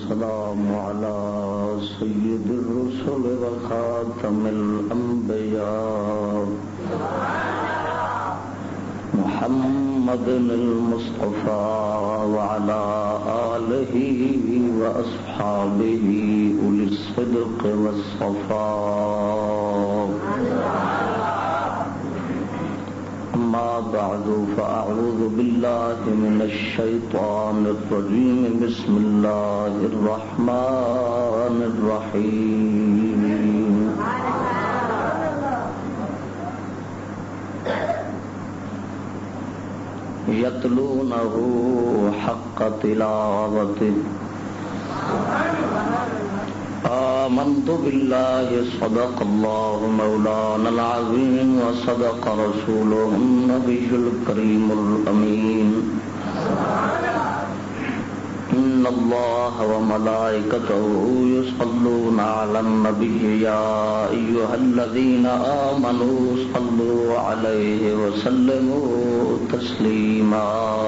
والسلام على سيد الرسل وخاتم الأنبياء محمد المصطفى وعلى آله وأصحابه أولي الصدق والصفاء. أما بعد فأعوذ بالله من الشيطان الرجيم. بسم الله الرحمن الرحيم. يتلونه حق تلاوته آمنت بالله صدق الله مولانا العظيم وصدق رسوله النبي الكريم الأمين. إن الله وملائكته يصلون على النبي يا أيها الذين آمنوا صلوا عليه وسلموا تسليما.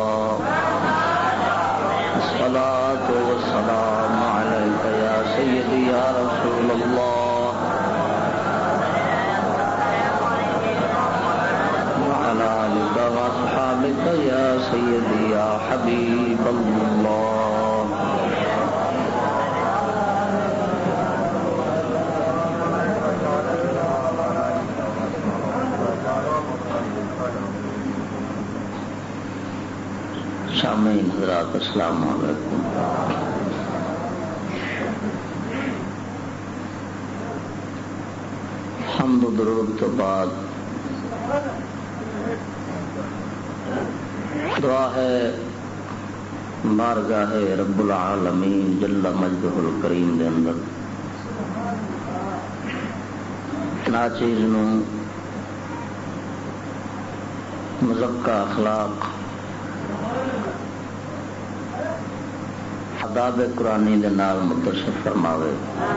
الصلاة والسلام عليك يا سيدي يا رسول الله وعلى آلك وأصحابك يا سيدي يا حبيب الله. سامعین حضرات السلام علیکم. حمد و درود تو بعد دعا ہے بارگاہ رب العالمین جل مجدہ الکریم دے اندر ناچیز نو مزکہ اخلاق آداب قرآنی دے نال متصف فرماوے.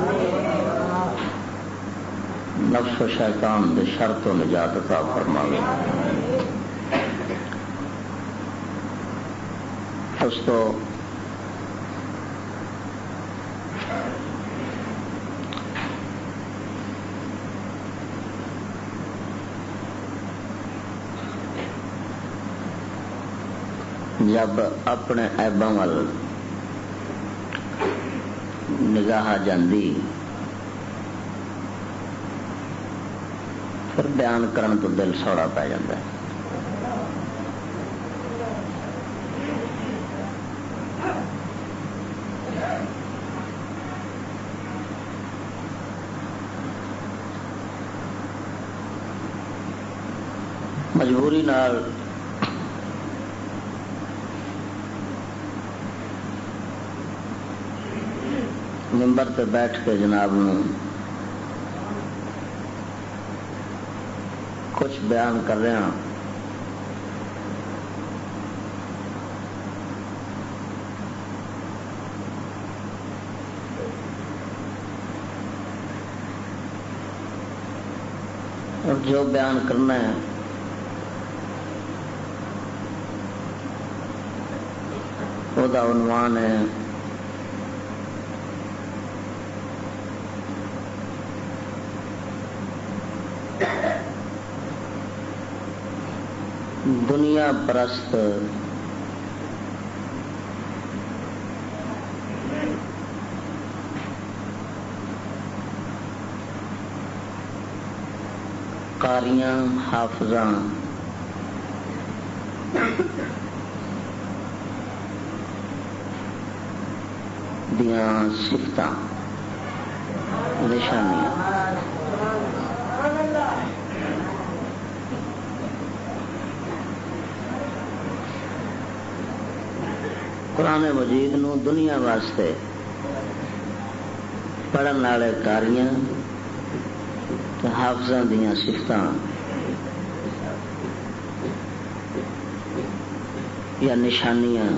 نفس و شیطان دے شر تو نجات عطا فرماوے. دوستو جب اپنے عیباں وال نگاہ جاندی پھر بیان کرن تو دل سوڑا پی جاتا ہے. مجبوری نال ممبر تے بیٹھ کے جناب نو کچھ بیان کر رہے ہیں. اور جو بیان کرنا ہے وہ دا عنوان ہے دنیا پرست قاریاں حافظاں دیاں صفتاں نشانیاں. قرآن مجید نو دنیا واسطے پڑھن والے کاریاں حافظاں دیاں صفتاں یا نشانیاں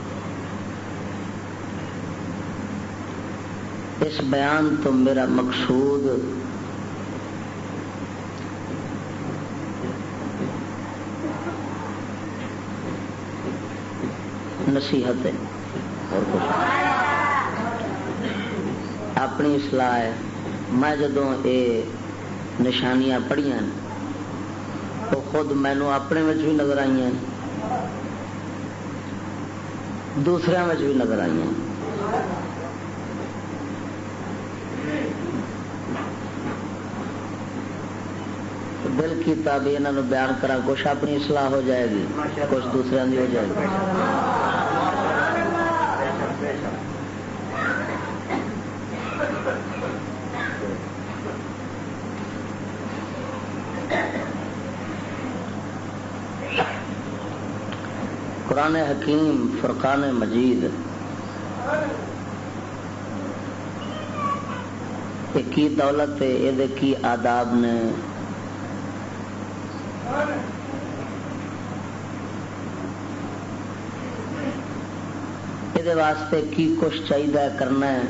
اس بیان تو میرا مقصود نصیحت ہے اور کچھ اپنی اصلاح ہے. میں جدوں یہ نشانیاں پڑھیاں تو خود مینو اپنے میں بھی نظر آئی ہیں, دوسرے میں بھی نظر آئی ہیں. دل کیتا بھی انہوں بیان کرا, کچھ اپنی اصلاح ہو جائے گی, کچھ دوسرے کی ہو جائے گی. قرآن حکیم فرقان مجید کی دولت ہے, یہ کی آداب نے, یہ واسطے کی کچھ چاہیے کرنا ہے.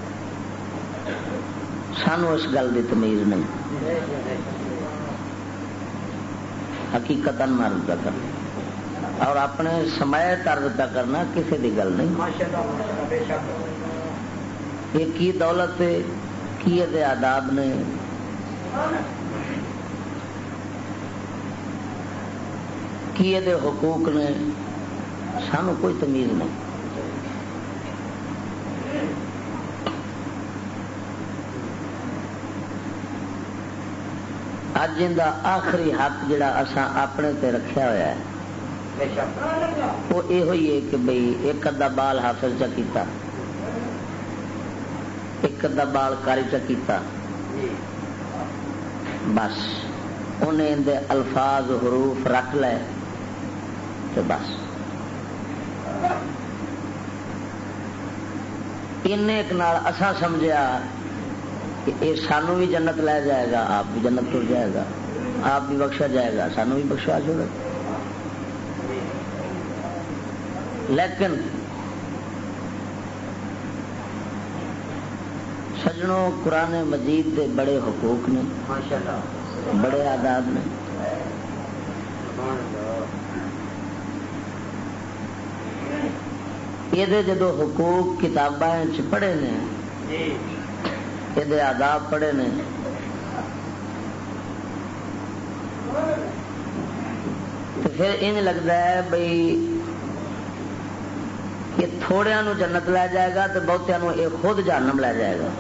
سانو اس گل کی تمیز نہیں, حقیقت معلوم پہ کرنا اور اپنے سماع طرز پہ کرنا, کسی کی گل نہیں. یہ کی دولت ہے, کی یہ آداب نے, کی یہ حقوق نے, سانو کوئی تمیز نہیں. اج ان کا آخری حق جڑا اساں اپنے تے رکھیا ہوا ہے وہ یہ ہوئی ہے کہ بھئی ایک ادھا بال حافظ چا کیتا, ایک ادھا بال کاری چا کیتا, بس انہیں ان دے الفاظ حروف رکھ لے تو بس ایک نال اساں سمجھیا کہ یہ سانو بھی جنت لے جائے گا, آپ بھی جنت تر جائے گا, آپ بھی بخشا جائے گا, سانو بھی بخشا چھوڑے. لیکن سجنوں قرآن مجید کے بڑے حقوق نے, بڑے آداب نے. یہ جدو حقوق کتابیں پڑھے نے, یہ آداب پڑھے نے, تو پھر ان لگتا ہے بھئی کہ تھوڑیاں نو جنت لے جائے گا تو بہتیاں نو یہ خود جہنم لے جائے گا.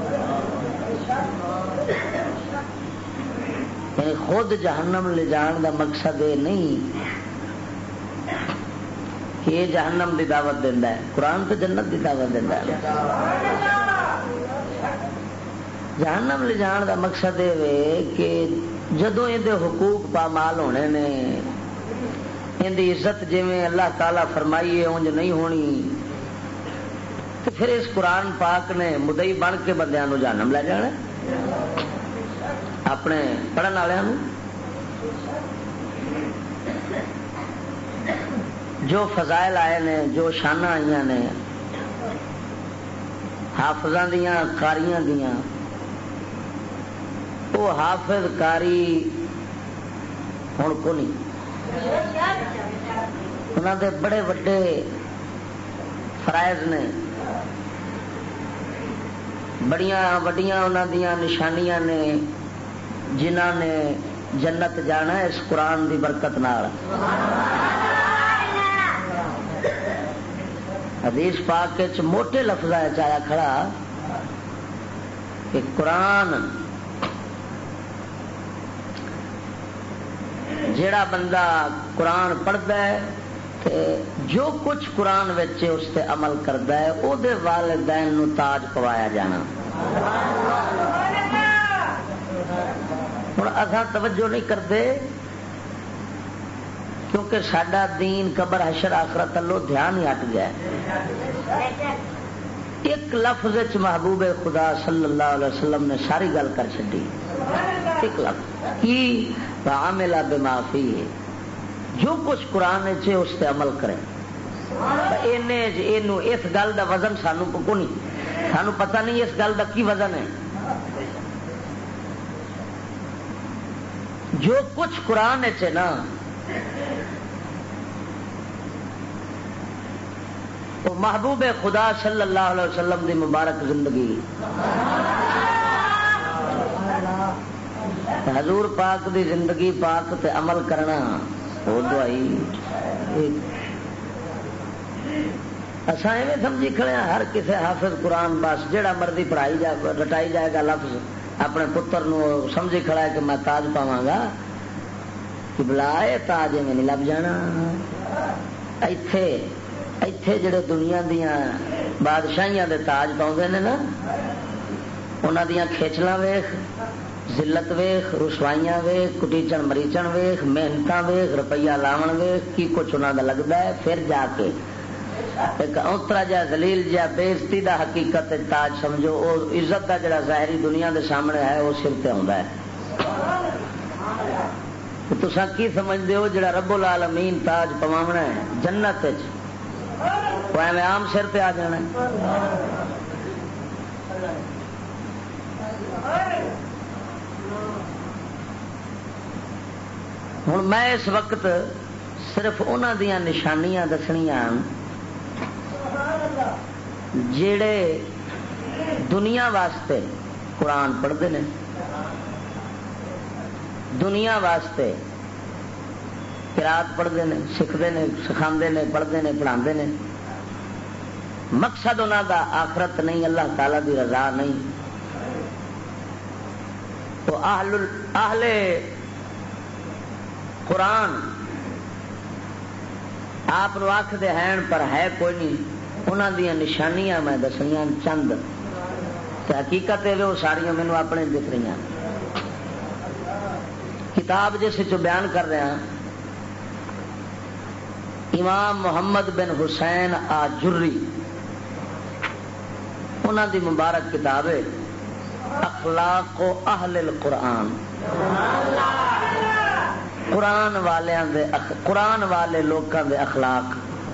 یعنی خود جہنم لے جان دا مقصد یہ نہیں کہ یہ جہنم دی دعوت دینا ہے, قرآن تو جنت دی دعوت دینا ہے. جہنم لے جان دا مقصد یہ کہ جدوں یہ حقوق پامال ہونے نے, ان دی عزت جویں اللہ تعالیٰ فرمائیے اونج نہیں ہونی, تو پھر اس قرآن پاک نے مدعی بن کے بندیاں نو جہنم لے جانا, اپنے پڑھن والوں. جو فضائل آئے نے, جو شانہ آئی نے حافظاں دیاں قاریاں دیاں, وہ حافظ کاری ہوں کو نہیں, انہوں دے بڑے وڈے فرائض نے, بڑیاں وڈیاں انہوں دیاں نشانیاں نے, جنہاں نے جنت جانا ہے اس قرآن دی برکت نال. حدیث پاک موٹے لفظ آیا کھڑا کہ قرآن جیڑا بندہ قرآن پڑھتا ہے جو کچھ قرآن وچ اس تے عمل کرتا ہے او دے والدین نو تاج پوایا جانا. ہوں اصا توجہ نہیں کرتے کیونکہ سڈا دین قبر حشر آخرت اللہ دھیان ہی ہٹ گیا. ایک لفظ محبوب خدا صلی اللہ علیہ وسلم نے ساری گل کر چڈی. ایک لفظ کی عامل بما فیہ, جو کچھ قرآن ہے اس تے عمل کرے. اس گل دا وزن سانو کو نہیں, سانو پتہ نہیں اس گل دا کی وزن ہے. جو کچھ قرآن ہے نا وہ محبوب خدا صلی اللہ علیہ وسلم دی مبارک زندگی حضور پاک دی زندگی پاک تے عمل کرنا وہ دعائی اساں ایویں سمجھی کھڑے ہیں ہر کسی حافظ قرآن بس جڑا مرضی پڑھائی جائے رٹائی جائے گا لفظ اپنے پتر نو سمجھی کھڑا ہے کہ میں تاج پاواں گا کہ بلا اے تاج میں نہیں لب جانا. ایتھے جڑے دنیا دیاں بادشاہیاں دے تاج پاؤندے نے نا انہاں دیاں کھیچلاں ویکھ ذلت ویخ رسوائیاں ویخ کٹیچن مریچن ویخ محنتاں ویخ روپیہ لاون ویخ کی کچھ انہوں کا لگتا ہے پھر جا کے ایک اوترا جا ذلیل جا بےزتی دا حقیقت تاج سمجھو وہ عزت دا جڑا ظاہری دنیا دے سامنے ہے وہ سر تے آتا ہے. تساں کی سمجھتے ہو جڑا رب العالمین تاج پواونا ہے جنت وہ ایویں عام سر تے آ جانا ہے. ہوں میں اس وقت صرف انہاں دیاں نشانیاں دسنیاں جڑے دنیا واسطے قرآن پڑھتے ہیں دنیا واسطے قرات پڑھتے ہیں سکھتے ہیں سکھاندے نے پڑھتے ہیں پڑھاندے نے مقصد انہاں دا آخرت نہیں اللہ تعالی دی رضا نہیں. تو اہل قرآن آپ آخر ہیں پر ہے کوئی نہیں. انہوں دیا نشانیاں میں دسنیاں چند حقیقت ہے وہ ساریاں مینو اپنے دکھ رہی ہیں. کتاب جس بیان کر رہا امام محمد بن حسین آجری انہوں دی مبارک کتاب ہے اخلاق و اہل القرآن. قرآن والے لوگوں دے اخلاق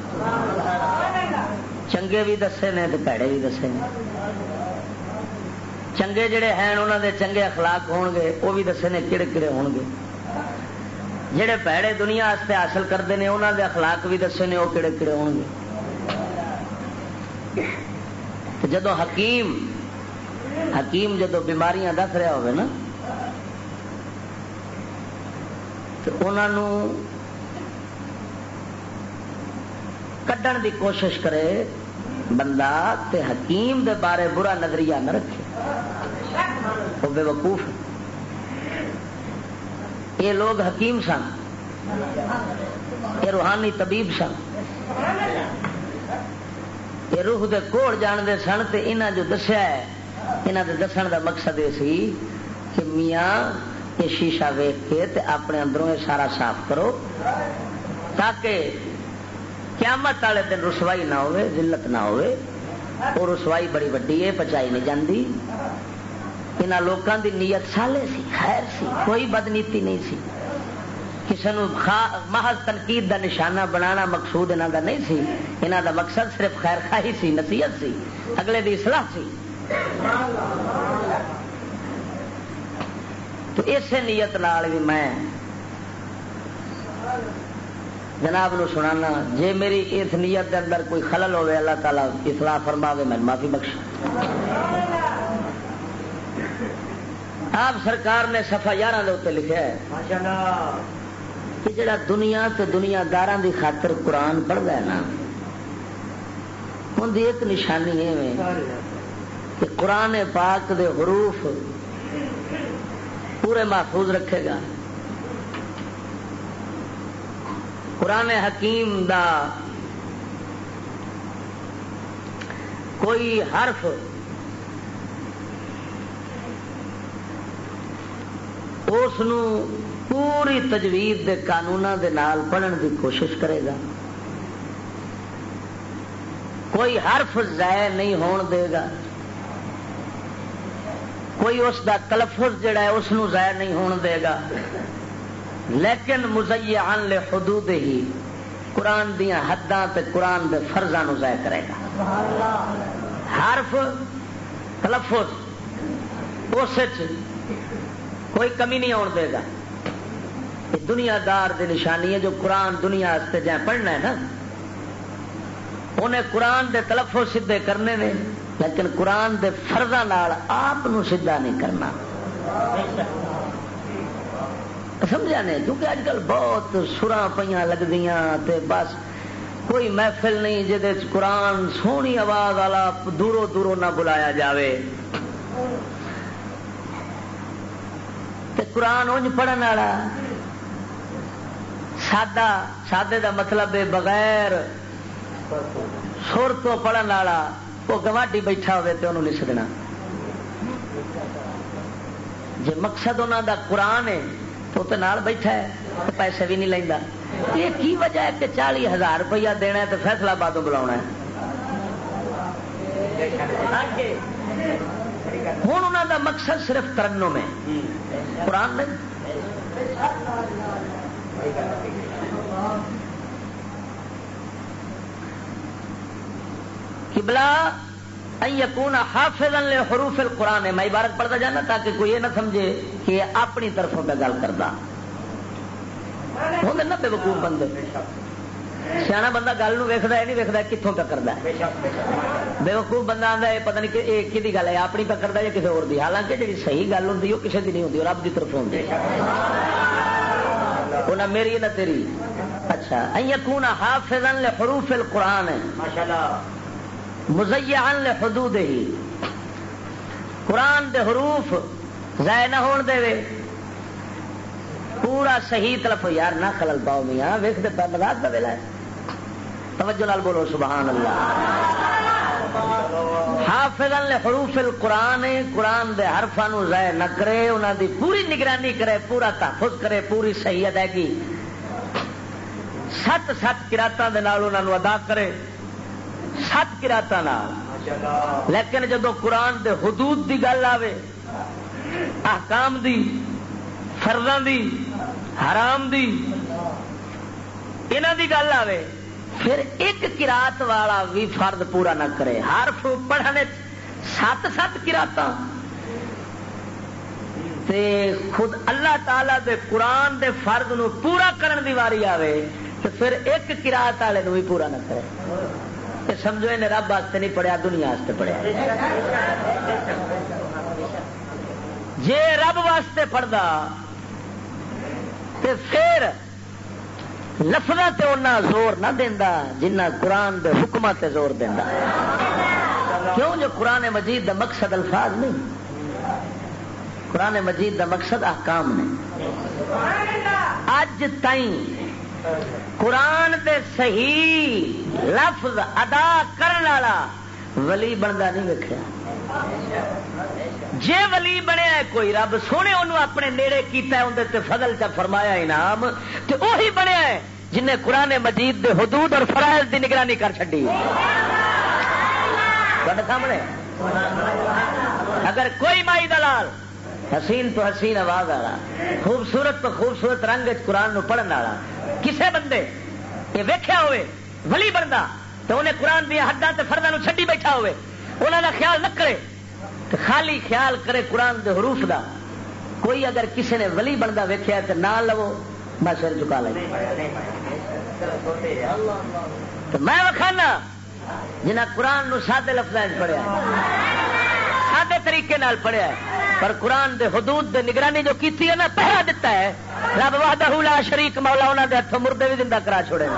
چنگے بھی دسے نے تو پیڑے بھی دسے نے. چنگے جڑے ہیں انہوں دے چنگے اخلاق ہون گے وہ بھی دسے نے کہڑے کہڑے ہون گے. جڑے پیڑے دنیا واسطے حاصل کرتے ہیں انہوں دے اخلاق بھی دسے نے وہ کہڑے کہڑے ہون گے. جدو حکیم جدو بیماریاں دس رہا ہوگا نا تو انہوں کڈن دی کوشش کرے بندہ تے حکیم دے بارے برا نظریہ نہ رکھے وہ بے وقوف. یہ لوگ حکیم سن یہ روحانی طبیب سن یہ روح دے کوڑ جانتے سن تے انہاں جو دسیا ہے انہاں دے دسن دا مقصد یہ سی کہ میاں یہ شیشہ ویخ کے تے اپنے اندروں یہ سارا صاف کرو تاکہ قیامت والے دن رسوائی نہ ہوئے ذلت نہ ہوئے. وہ رسوائی بڑی وڈی ہے پچائی نہیں جاندی. انہاں لوکاں دی نیت سالے سی خیر سی کوئی بدنیتی نہیں سی. کسی نو محض تنقید دا نشانہ بنانا مقصود انہاں دا نہیں سی. انہاں دا مقصد صرف خیر خواہی سی نصیحت سی اگلے دی اصلاح سی. تو اسی نیت نال بھی میں جناب نو سنانا جے میری اس نیت دے اندر کوئی خلل ہوئے اللہ تعالیٰ اصلاح فرماوے میں معافی بخش. آپ سرکار نے صفحہ 11 دے اوپر لکھا ہے کہ جڑا دنیا تے دنیا داراں دی خاطر قرآن پڑھدا ہے نا ان دی ایک نشانی ہے کہ قرآن پاک دے حروف پورے محفوظ رکھے گا. قرآن حکیم دا کوئی حرف اس پوری تجوید دے قانوناں دے نال پڑھن دی کوشش کرے گا. کوئی حرف ضائع نہیں ہون دے گا. کوئی اس دا تلفظ جڑا ہے اس نو ضائع نہیں ہون دے گا. لیکن مزیعن لحدود ہی قرآن دیاں حداں تے قرآن دے فرضاں نو ضائع کرے گا. حرف تلفظ اس کوئی کمی نہیں آن دے گا. یہ دنیا دار دی نشانی ہے جو قرآن دنیا واسطے جائیں پڑھنا ہے نا انہیں قرآن دے تلفظ سیدھے کرنے نے لیکن قرآن دے فرضاں نال آپ نو سیدھا نہیں کرنا. سمجھا نے؟ کیونکہ اج کل بہت سراں پیاں لگدیاں تے بس کوئی محفل نہیں جہدے قرآن سونی آواز والا دوروں دوروں نہ بلایا جاوے تے قرآن انج پڑھن والا سادہ، سادے دا مطلب ہے بغیر سر تو پڑھن والا، وہ گواڈی بیٹھا ہوئے تے انہوں نہیں سدنا. جے مقصد انہوں دا قرآن ہے تو تے نال بیٹھا ہے تو پیسے بھی نہیں لینا. یہ کی وجہ ہے کہ 40,000 روپیہ دینا ہے تو فیصلہ بادوں بلاؤنا ہے. ہوں انہوں دا مقصد صرف ترنم ہے، قرآن نہیں. قبلہ ان یکون حافظا لحروف القرآن ہے. میں عبارت پڑھتا جانا تاکہ کوئی یہ نہ سمجھے کہ یہ اپنی طرفوں پہ گل کرتا ہوں. نا بے وقوف بندے، سیاح بندہ گل ویکھدا ہے نہیں ویکھدا کتوں پہ کرتا ہے. بے وقوف بندہ آتا ہے پتہ نہیں کہ یہ کہی گل ہے، اپنی پہ کرتا یا کسی اور دی. حالانکہ جی صحیح گل ہوتی وہ کسی کی نہیں ہوتی، رب کی طرف ہوتی وہ نہ میری نہ تیری. اچھا ان یکون حافظا لحروف القرآن ہے مزیعا لحدودہ، قرآن دے حروف ضائع نہ ہون دے وے، پورا صحیح تلفظ. یار نہ خلل پاؤ میاں، ویکھ دے مزاق دا ویلا ہے. توجہ نال بولو سبحان اللہ. حافظا لحروف القرآن، قرآن دے حرفاں نو ضائع نہ کرے، انہاں دی پوری نگرانی کرے، پورا تحفظ کرے، پوری صحیح ادائیگی 7 قراتاں دے نال انہاں نو ادا کرے، 7 قراتاں نال. لیکن جدو قرآن دے حدود دی گل آوے، احکام دی، فرضاں دی، حرام دی، انہاں دی گل آوے، پھر ایک قرات والا بھی فرض پورا نہ کرے. حرف پڑھنے 7 قراتاں تے خود اللہ تعالی دے قرآن دے فرض نو پورا کرن دی واری آوے تو پھر ایک قرات والے نو بھی پورا نہ کرے. تے سمجھو انہیں رب واسطے نہیں پڑھیا، دنیا واسطے پڑھیا. جے رب واسطے پڑھدا تے پھر لفظاں تے انہاں زور نہ دیندا جنہ قرآن دے حکماں تے زور دیندا. کیوں؟ جو قرآن مجید دا مقصد الفاظ نہیں، قرآن مجید دا مقصد احکام نے. اج تائیں قرآن دے صحیح لفظ ادا کرنے والا ولی بنتا نہیں ویکھیا. جے ولی بنیا ہے کوئی، رب سونے انہوں اپنے نیڑے کیتا ہے، اندر تے فضل چا فرمایا انعام، تے وہی بنیا ہے جن نے قرآن مجید دے حدود اور فرائض دی نگرانی کر چھڈی. تھوڑے سامنے اگر کوئی مائی دلال حسین تو حسین آواز والا، خوبصورت تو خوبصورت رنگ قرآن نو پڑھن والا کسے بندے یہ ویکھیا ہوئے ولی بندا تو انہیں قرآن دیا حداں تے فرضاں نو چھڈی بیٹھا ہوئے، انہاں دا خیال نہ کرے تو خالی خیال کرے قرآن دے حروف دا. کوئی اگر کسی نے ولی بندا ویکھیا تے نہ لو میں سر چکا لے. تو میں وکھانا جنہ قرآن نو سادے لفظاں وچ پڑھیا، سادے طریقے نال پڑھیا ہے، پر قرآن دے حدود دے نگرانی جو کیتی ہے نا، پہرا دیتا ہے رب وحدہ لا شریک مولا. انہاں دے ہتھوں مردے بھی زندہ کرا چھوڑے.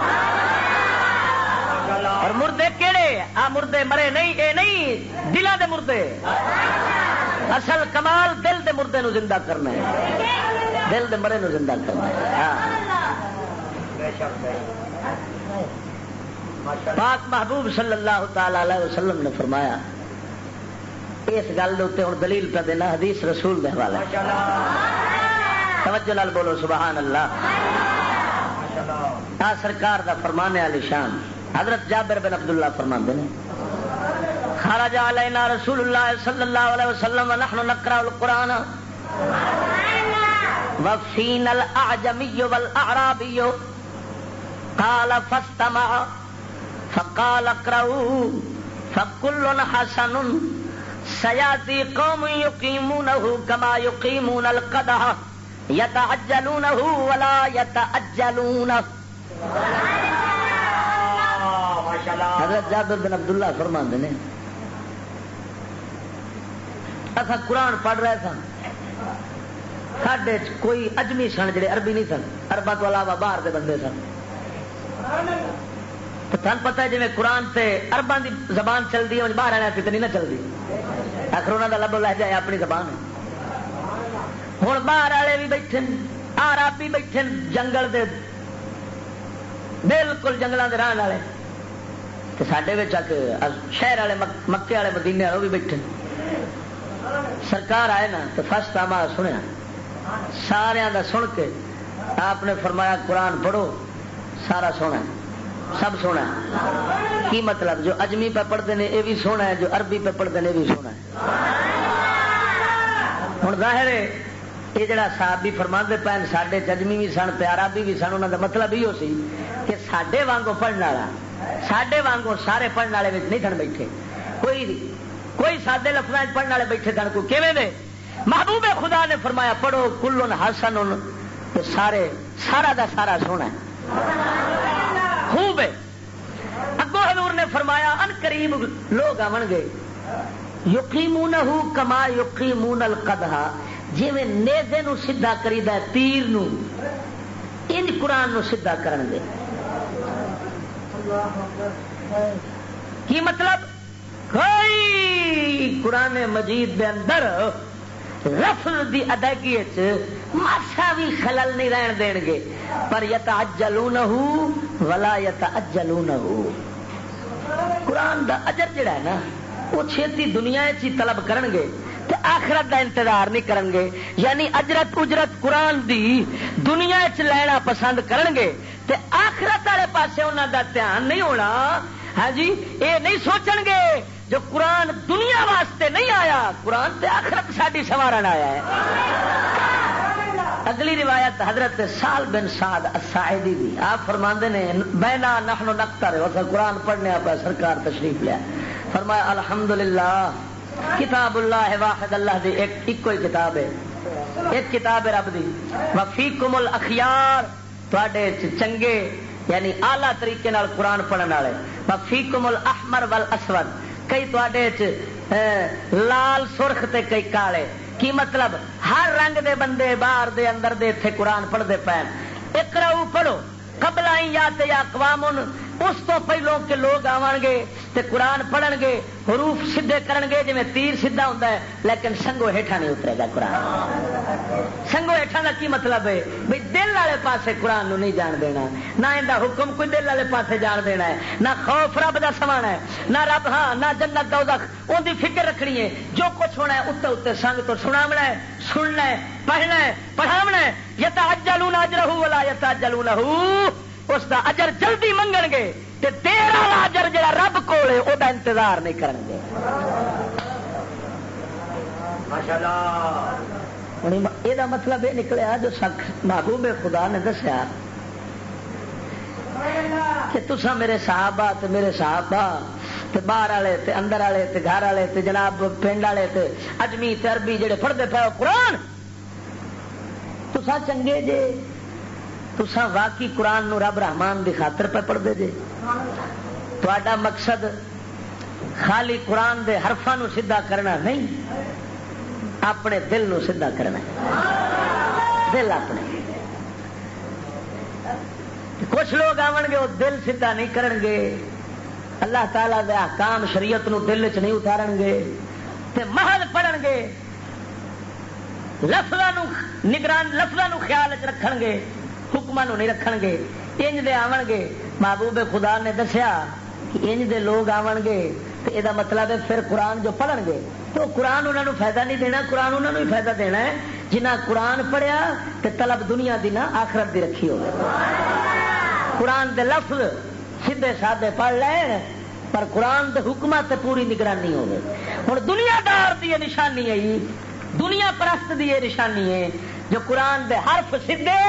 اور مردے کیڑے؟ آ مردے مرے نہیں، اے نہیں دلاں دے مردے. اصل کمال دل دے مردے نو زندہ کرنا ہے، دل دے مرے نو زندہ کرنا ہے. پاک محبوب صلی اللہ تعالی علیہ وسلم نے فرمایا، اس گل کے اتنے ہوں دلیل پہ دینا حدیث رسول کے حوالے. توجہ نال بولو سبحان اللہ. آ سرکار دا فرمان علی شان حضرت جابر بن عبداللہ فرماندے نے، خرج علینا رسول اللہ صلی اللہ علیہ وسلم ونحن نقرأ القرآن وفینا الاعجمی والاعرابی قال فاستمع فقال اقرأوا فكل حسن سيأتي قوم يقيمونه كما يقيمون القدح يتعجلونه ولا يتأجلونه. حضرت جابر بن عبداللہ فرماندے نے، اسا قرآن پڑھ رہے تھا، ساڈے کوئی اجمی سن جڑے عربی نہیں سن، عرباں تو علاوہ باہر دے بندے سن. تو تھن پتہ ہے جی قرآن سے عرباں دی زبان چلتی ہے، باہر والے کتنی نہ چلتی، آخر انہوں کا لب لہجہ ہے اپنی زبان ہے. ہوں باہر والے بھی بیٹھے عربی بیٹھے جنگل دے بالکل جنگلوں کے رہن والے، تو سڈے شہر والے مکے والے مدینے والے وہ بھی بیٹھے. سرکار آئے نا تو فرسٹ تاما سنیا سارا دا سن کے آپ نے فرمایا قرآن پڑھو، سارا سونا سب سونا. کی مطلب جو اجمی پہ پڑھتے ہیں یہ بھی سونا ہے، جو عربی پہ پڑھتے ہیں یہ بھی سونا ہے. ہوں ظاہر ہے یہ جڑا صحابی فرماندے پے ساڈے اجمی بھی سن تے عربی بھی سن، انہوں کا مطلب یہ سی کہ ساڈے وانگو پڑھنے والا ساڈے وانگو سارے پڑھنے والے نہیں سن بیٹھے، کوئی سادے لفظاں پڑھنے والے بیٹھے سن کوئی کیویں دے. محبوب خدا نے فرمایا پڑھو کلن حسن، تو سارا دا سارا سونا ہے خوب ہے. اگوں حضور نے فرمایا ان قریب لوگ آون گے یقیمونہ کما یقیمون القدح، جویں نیزے نو سیدھا کریدا ہے تیر نو، انج قرآن نو سیدھا کرن گے. کی مطلب کوئی قرآن مجید دے اندر لفظ دی ادائیگی ماسا بھی خلل نہیں رہن دین گے، پر یتعجلونہ ولا یتعجلونہ. قرآن دا اجر جڑا ہے نا وہ چھیتی دنیا چی طلب کرن گے تے آخرت دا انتظار نہیں کرن گے. یعنی اجرت قرآن دی دنیا چ لینا پسند کرن گے تے آخرت والے پاسے انہاں دا دھیان نہیں ہونا. ہاں جی اے نہیں سوچن گے جو قرآن دنیا واسطے نہیں آیا، قرآن تے آخرت ساڈی سنوارن آیا ہے. اگلی روایت حضرت سال بن سعد الساعدی دی، آپ فرماندے نے بینا نحن نقتر، قرآن پڑھنے آپ سرکار تشریف لیا، فرمایا الحمدللہ کتاب اللہ واحد، اللہ دی ایک کوئی کتاب ہے، ایک کتاب ہے رب دی. وفیکم الاخیار، تواڈے چنگے یعنی اعلیٰ طریقے نال قرآن پڑھن والے. وفیکم الاحمر والاسود، کئی تواڈے لال سرخ تے کئی کالے. کی مطلب ہر رنگ دے بندے باہر دے اندر دے تھے قرآن پڑھتے پے. اقرأوا پڑھو قبل ان یاتی اقوام، اس تو پہلوں کے لوگ آون گے تے قرآن پڑھن گے، حروف سیدھے کرن گے جویں تیر سیدھا ہوندا ہے، لیکن سنگو ہیٹھا نہیں اترے گا قرآن. سنگو ہیٹھا دا کی مطلب ہے بھئی دل والے پاسے قرآن نو نہیں جان دینا، نہ ایندا حکم کوئی دل والے پاسے جان دینا ہے، نہ خوف رب دا سمانا ہے، نہ رب ہاں نہ جنت دوزخ اون دی فکر رکھنی ہے. جو کچھ ہونا ہے اتے اتے سنگ تو سناونا ہے، سننا ہے، پڑھنا ہے، پڑھاونا ہے. یتعجلون اجرہ ولا یتعجلونہ، اس دا اجر جلدی منگن گے تے دیر والا اجر جڑا رب کول ہے او دا انتظار نہیں کرن گے. ماشاءاللہ یہ مطلب یہ نکلیا جو محبوب خدا نے دسیا کہ تسا میرے صحابہ تے میرے صحابہ تے باہر والے تے اندر والے تے گھر والے تے جناب پنڈ والے تے اجمی تے عربی جڑے پڑھتے پے قرآن، تسا چنگے جے، تسا واقعی قرآن نو رب رحمان دی خاطر پہ پڑھتے جے. تہاڈا مقصد خالی قرآن دے حرفاں نو سیدھا کرنا نہیں، اپنے دل نو سیدھا کرنا ہے. دل اپنے کچھ لوگ آون گے وہ دل سیدھا نہیں کرن گے، اللہ تعالیٰ دے احکام شریعت نو دل چ نہیں اتارن گے تے محض پڑھن گے، لفظاں نو خیال چ رکھن گے، حکماں نو نہیں رکھن گے. انج دے آون گے، محبوب خدا نے دسیا کہ انج دے لوگ آون گے تو یہ مطلب ہے پھر قرآن جو پڑھن گے تو قرآن انہوں نے فائدہ نہیں دینا، قرآن انہوں نے فائدہ دینا ہے جنہ قرآن پڑھیا تو طلب دنیا دی نہ آخرت دی رکھی ہوگی. قرآن دے لفظ سیدھے سادے پڑھ لین پر قرآن دے حکمات تے پوری نگرانی ہوگی. ہوں دنیا دار دی یہ نشانی ہے، دنیا پرست دی یہ نشانی ہے جو قرآن دے حرف سیدھے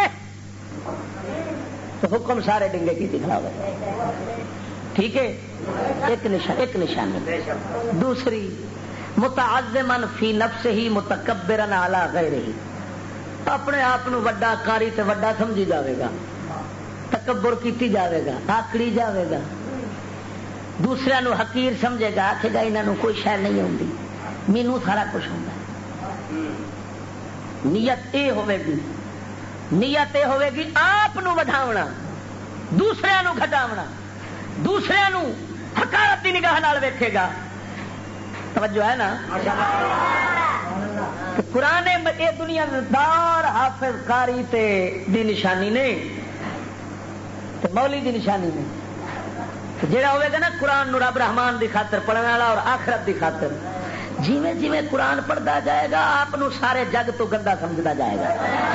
تو حکم سارے ڈنگے کی دکھا ہوئے. ٹھیک ہے، ایک نشانی. دوسری متعظمن فی نفسہ متکبرن علی غیرہ، اپنے آپ وڈا کاری تے وڈا سمجھی جاوے گا، تکبر کیتی جاوے گا، آکڑی جاوے گا، دوسرے نو حقیر سمجھے گا، آکھے گا انہاں نو کوئی شے نہیں ہوندی، مینوں سارا کچھ ہوندا. نیت یہ ہوے گی، نیت یہ ہوے گی آپ وڈھاونا، دوسرے نو گھٹاونا، دوسرے نو حقارت کی نگاہ نال ویکھے گا. توجہ ہے نا؟ قرآن یہ دنیا دار حافظ قاری تے دی نشانی نہیں، مولی دی نشانی نہیں. جڑا ہوئے گا نا قرآن نو رب رحمان دی خاطر پڑھنے والا اور آخرت دی خاطر، جیویں جیویں قرآن پڑھتا جائے گا آپ سارے جگ تو گندا سمجھتا جائے گا.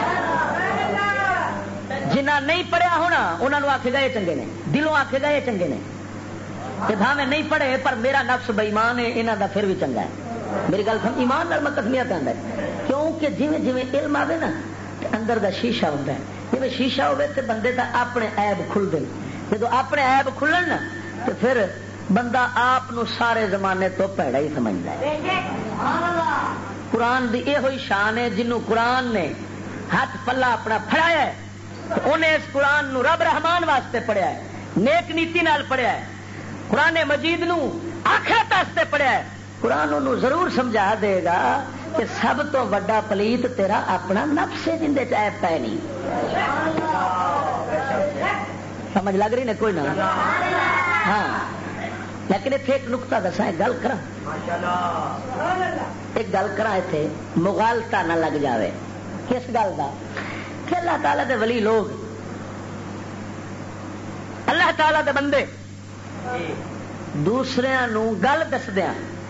جنہ نہیں پڑھیا ہونا انہوں آکھے گا یہ چنگے نے، دلوں آکھے گا یہ چنگے نے. بھاویں نہیں پڑھے پر میرا نفس بےمان ہے، یہاں دا پھر بھی چنگا ہے. میری گل سمجھ، ایمان نال مقدمیت آتا ہے. کیونکہ جیویں جیویں علم آئے نا اندر دا شیشہ ہوتا ہے، جی شیشہ ہوئے تو بندے دا اپنے عیب کھلتے ہیں. جب اپنے عیب کھلن نا تو پھر بندہ آپ سارے زمانے تو پیڑا ہی سمجھتا ہے. قرآن دی یہ ہوئی شان ہے، جنوں قرآن نے ہاتھ پلا اپنا پھڑایا ہے انہیں اس قرآن نو رب رحمان واسطے پڑھیا ہے، نیک نیتی نال پڑھیا ہے. قرآن مجید نو آخرت واسطے پڑھیا ہے. قرآن انہوں ضرور سمجھا دے گا کہ سب تو وڈا پلیت تیرا اپنا نفس ہے، جن دے عیب پے نہیں. سمجھ لگ رہی نے کوئی نہ؟ ہاں لیکن اتنے ایک نقطہ دسا، ایک گل کرا، ایک گل کرا اتنے مغالطہ نہ لگ جاوے. کس گل کا؟ کہ اللہ تعالیٰ دے ولی لوگ، اللہ تعالیٰ دے بندے دوسرے نو گل دسدیا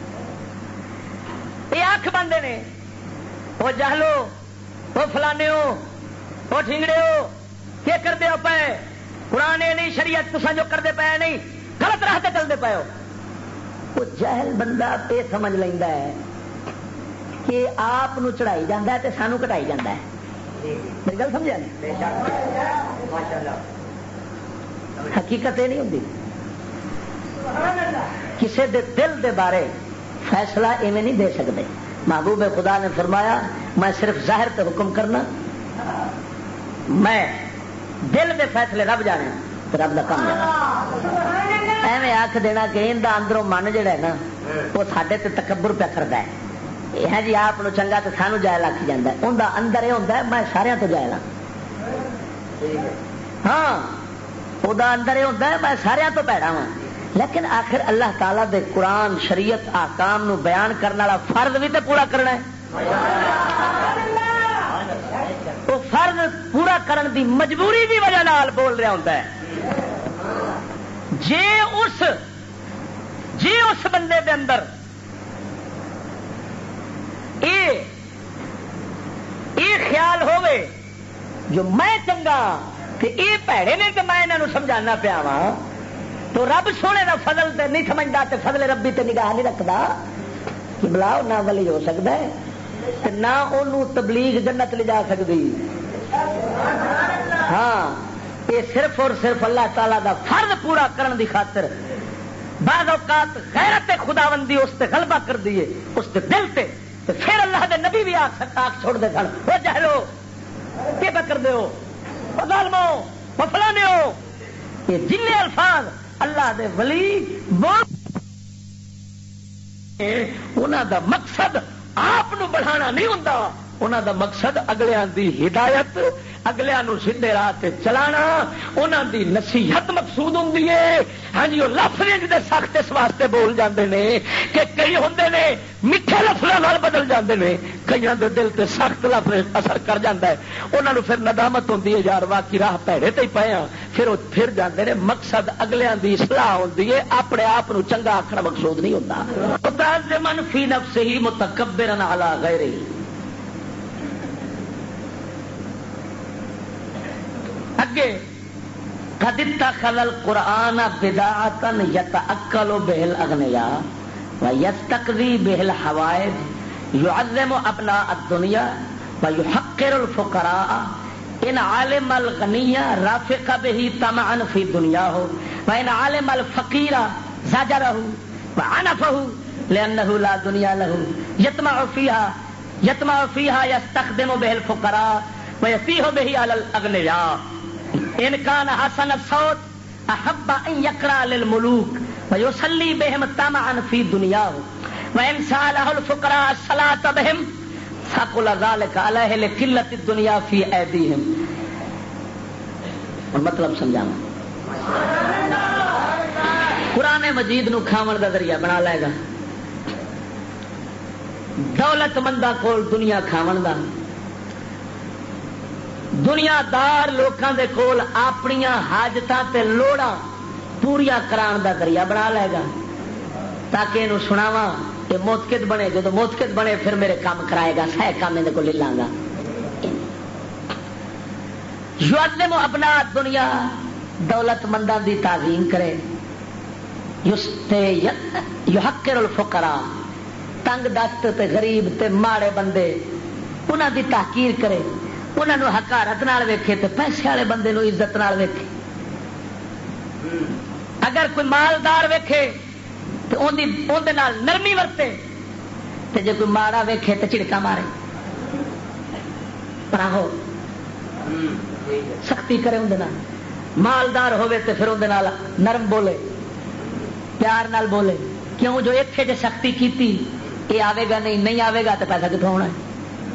یہ آنکھ بندے نے، وہ جہلو، وہ فلانے ہو، وہ ٹھنگڑے ہو، کیا کرتے ہو پے؟ قرآن نہیں شریعت تساں جو کرتے پے نہیں، غلط راہ تے چلتے پے ہو. وہ جہل بندہ یہ سمجھ لینا ہے کہ آپ چڑھائی جانا ہے تے سانو کٹائی جانا ہے. میری گل سمجھا نہیں؟ حقیقت یہ نہیں ہوتی. کسی دے دل دے بارے فیصلہ ایویں نہیں دے سکتے. محبوب خدا نے فرمایا میں صرف ظاہر تے حکم کرنا، میں دل دے فیصلے رب جانے، رب دا کام جانا. ایویں آخ دینا کہ ان دا اندروں من جڑا ہے نا وہ ساڈے تے تکبر پہ کرتا ہے، یہ جی آپ چنگا تو سانو جائل آکھی جاتا ہے. ان دا اندر یہ ہوتا ہے میں سارے تو جائل ہاں. ہاں وہ اندر یہ ہوتا ہے میں سارے تو پیڑا ہاں. لیکن آخر اللہ تعالیٰ دے قرآن شریعت آکام نو بیان کرنے والا فرض بھی تو پورا کرنا ہے. وہ فرض پورا کرن دی مجبوری دی وجہ نال بول رہا ہوتا ہے. جے اس بندے دے اندر یہ خیال ہوئے جو میں چنگا کہ یہ پیڑے نے تو میں انہوں سمجھانا پیا وا، تو رب سونے دا فضل تے نہیں سمجھتا، تے فضل ربی تے نگاہ نہیں رکھتا کہ بلا نہ ولی ہو سکتا ہے نہ انہوں تبلیغ جنت لے جا سکتی. ہاں یہ صرف اور صرف اللہ تعالیٰ دا فرض پورا کرن دی خاطر بعض اوقات غیرت خداوندی اس تے غلبہ کر دیے اس تے دل تے، پھر اللہ دے نبی بھی آخ چھوڑ دے سن وہ جہلو کیا کر دے ہو، وہ ظالمو، وہ فلانے ہو. یہ جن الفاظ اللہ دے ولی بول انہاں دا مقصد آپ بڑھانا نہیں ہوتا، انہاں دا مقصد اگلیاں دی ہدایت، اگلیاں نو سیدھے راہ تے چلانا، انہاں دی نصیحت مقصود ہوندی ہے. ہاں جی وہ لفظ دے سخت اس واسطے بول جاندے نے کہ کئی ہوندے نے میٹھے لفظاں نال بدل جاندے نے، کئیاں دے دل تے سخت لفظ اثر کر جاندا ہے. انہاں نو پھر ندامت ہوندی ہے یار واقعی راہ پیڑے تے ہی پئے ہاں. پھر وہ پھر جاندے نے، مقصد اگلیاں دی اصلاح ہوندی ہے، اپنے آپ نو چنگا آکھنا مقصود نہیں ہوندا. خدا دے من فی نفسہ متکبرا علی غیرہ. اگے قد اتخذ القرآن بدعۃ یتأکل بہ الاغنیاء ویستقضی بہ الحوائج یعظم ابناء الدنیا ویحقر الفقراء ان علم الغنی رافق بہ طمعا فی دنیاہ وان علم الفقیر زجرہ وعنفہ لأنہ لا دنیا لہ یطمع فیہا یستخدم بہ الفقراء ویفیہ بہ علی الاغنیاء. ان کان حسن الصوت احب ان یقرا للملوک ویصلی بهم طمعا فی دنیاہ وان سالہ الفقراء الصلاۃ بهم ثقل ذلك علیہ لقلۃ الدنیا فی ایدیہم. مطلب سمجھانا قرآن مجید نو کھاون دا ذریعہ بنا لے گا. دولت منداں کول دنیا کھاون دا، دنیا دار لوکاں دے کول اپنیاں حاجتاں تے لوڑاں پوریا کران دا ذریعہ بنا لے گا تاکہ اینو سناواں کہ موتقد بنے. جدو موتقد بنے پھر میرے کام کرائے گا، سہ کام دے کو لے لاں گا. یعلم ابناء دنیا دولت منداں دی تعظیم کرے، یحقر الفقراء تنگ دست تے غریب تے ماڑے بندے انہاں دی تحقیر کرے، انہاں نو حقارت نال ویکھے تے پیسے والے بندے نو عزت نال ویکھے. اگر کوئی مالدار ویکھے تے اون دے نال نرمی ورتے تے جے کوئی ماڑا ویکھے تے چڑکا مارے، پراہو سختی کرے اون دے نال. مالدار ہوے تے پھر اون دے نال نرم بولے، پیار نال بولے. کیوں جو ایتھے جے سختی کیتی یہ آوے گا نہیں آوے گا تو پیسہ کتوں ہونا ہے.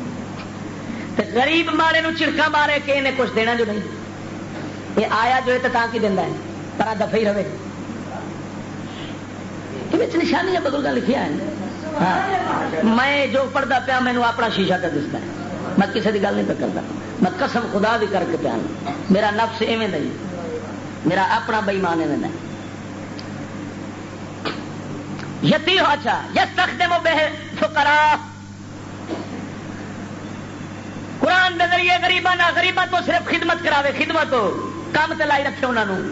غریب مالے نو چڑکا مارے کہ انہیں کچھ دینا جو نہیں، یہ آیا جو ہے تو کی دینا ہے پر دفعی رہے. نشانی ہے بزرگاں لکھیا ہے. ہاں میں جو پڑھتا پیا مینو اپنا شیشہ کا دستا ہے، میں کسی کی گل نہیں پہ کرتا. میں قسم خدا بھی کر کے پیا میرا نفس ایویں نہیں، میرا اپنا بےمان ایویں نہیں. یتی ہو اچھا یستخدم بہ فقراء قرآن کے ذریعے غریباں تو صرف خدمت کراوے، خدمت کام تے لائی رکھے انہوں نے.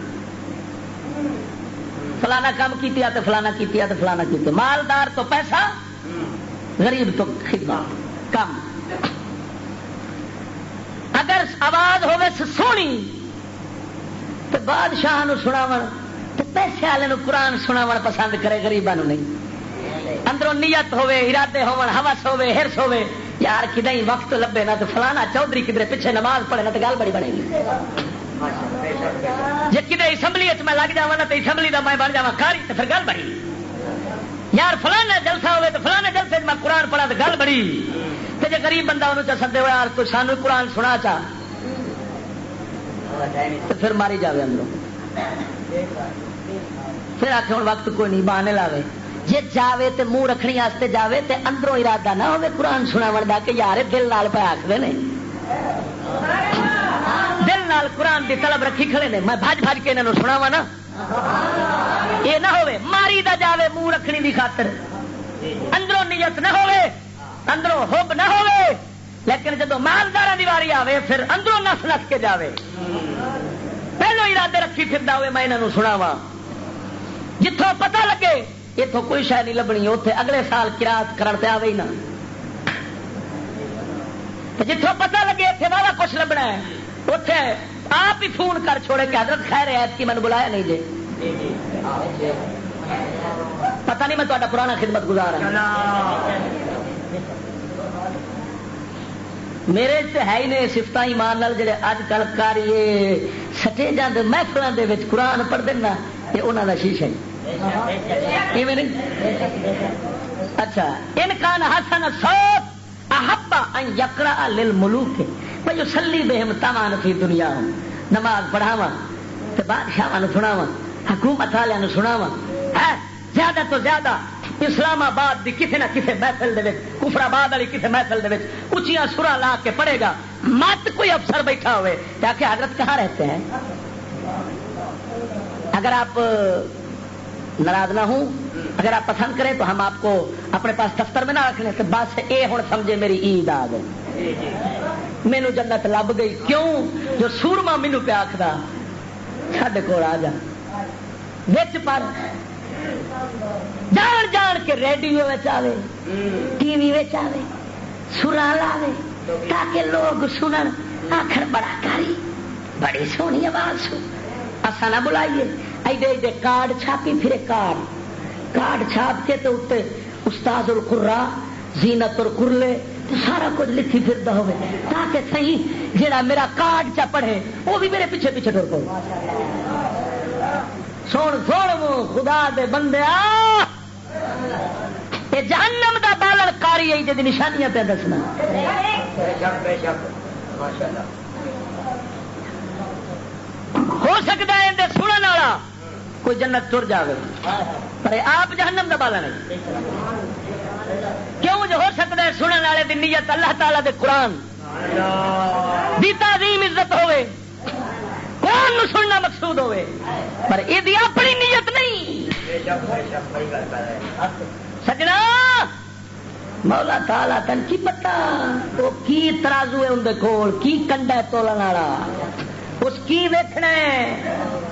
فلانا کام کیتیا تو فلانا کیتیا تو فلانا کیتیا. مالدار تو پیسہ، غریب تو خدمت کام. اگر آواز ہوے سونی تو بادشاہ نو سناون تو پیسے والے نو قرآن سناون پسند کرے، غریباں نو نہیں. اندروں نیت ہوے، ارادے ہون، ہوس ہوے، ہرس ہوے یار کدی وقت لبے نہ تو فلانا چودھری کدھر پیچھے نماز پڑھے نہ تو گل بڑی بنے گی. جی کدھر اسمبلی میں لگ جا تو اسمبلی کا میں بن جا کاری تو پھر گل بڑی. یار فلانا جلسہ ہوے تو فلانے جلسے میں قرآن پڑھا تو گل بڑی. تو جی غریب بندہ انہوں سدے ہوا یار کوئی سانو قرآن سنا چاہ تو پھر ماری جاوے اندروں. پھر آخ ہوں وقت کوئی نہیں بہانے لاوے. جی جاوے تے منہ رکھنی واسطے جاوے تے اندروں ارادہ نہ ہوے قرآن سناون دا کہ یار دل نال پہ آخر نے، دل نال قرآن دی طلب رکھی کھڑے نے میں بھج بھج کے انہوں سناوا نا. یہ نہ ہوے ماری دا جاوے منہ رکھنی دی خاطر، اندروں نیت نہ ہوے، اندروں حب نہ ہوے. لیکن جدو مالدار دی واری آوے پھر اندروں نس نس کے جاوے، پہلو ارادے رکھی پھردا ہوئے میں انہوں سناوا. جتوں پتہ لگے اتوں کوئی شاید نہیں لبنی اتنے اگلے سال قرات کرن تے آوے ہی نہ. جتوں پتہ لگے اتنے والا کچھ لبنا ہے اتنے آپ ہی فون کر چھوڑے کہ حضرت خیر ہے کہ میں نے بلایا نہیں جی. پتہ نہیں میں تا پرانا خدمت گزار ہوں. میرے سے ہے ہی نہیں سفت ایمان نال جڑے اج کل کاریے سٹیجاں دے محفلاں دے وچ قرآن پڑھتے نا یہ انہوں کا شیشہ ہی. اچھا ان کان حسن صوت احب ان یقرأ للملوک ویصلی بہم تمان فی دنیا. نماز پڑھاواں تے بادشاہاں نوں سناواں، حکومت والوں نوں سناواں. زیادہ تو زیادہ اسلام آباد دی کسی نہ کسی محفل دے وچ، کفر آباد والی کسی محفل دے وچ اونچیاں سراں لا کے پڑھے گا. مت کوئی افسر بیٹھا ہوئے جا کے حضرت کہاں رہتے ہیں. اگر آپ ناراض نہ ہوں، اگر آپ پسند کریں تو ہم آپ کو اپنے پاس دفتر میں نہ رکھ لیں. بس اے ہوں سمجھے میری عید آ گئی، مینو جنت لب گئی. کیوں جو سورما مینو پہ آخر ساڈے کول آ جا وچ پر جان جان کے ریڈیو آوے، ٹی وی آوے، سرا لاوے تاکہ لوگ سنن آخر بڑا کاری بڑی سونی آواز سن. اصا نہ بلائیے ایڈے ایڈے کارڈ چھاپی پھرے، کارڈ چھاپ کے تو اتنے استاد القرا زینت القرلے سارا کچھ لکھی پھرتا ہوئے تاکہ صحیح جڑا میرا کارڈ چا پڑھے وہ بھی میرے پیچھے پیچھے ٹر پو. سن خدا دے بندے یہ جہنم دا بالن قاری ہے جی نشانیاں پہ دسنا. ہو سکتا ہے اندر سنن والا کوئی جنت تر جاوے پر آپ جہنم دا بالن ہے. کیوں جو ہو سکتا ہے سنن والے دی نیت اللہ تعالی دے قرآن دی تعظیم عزت ہوئے, قرآن نو سننا مقصود ہوئے, پر یہ اپنی نیت نہیں. سجنا مولا تعالی تن کی پتا وہ کی ترازو ہے اندر کول, کی کنڈا ہے تولن والا, اس کی ویکھنا ہے.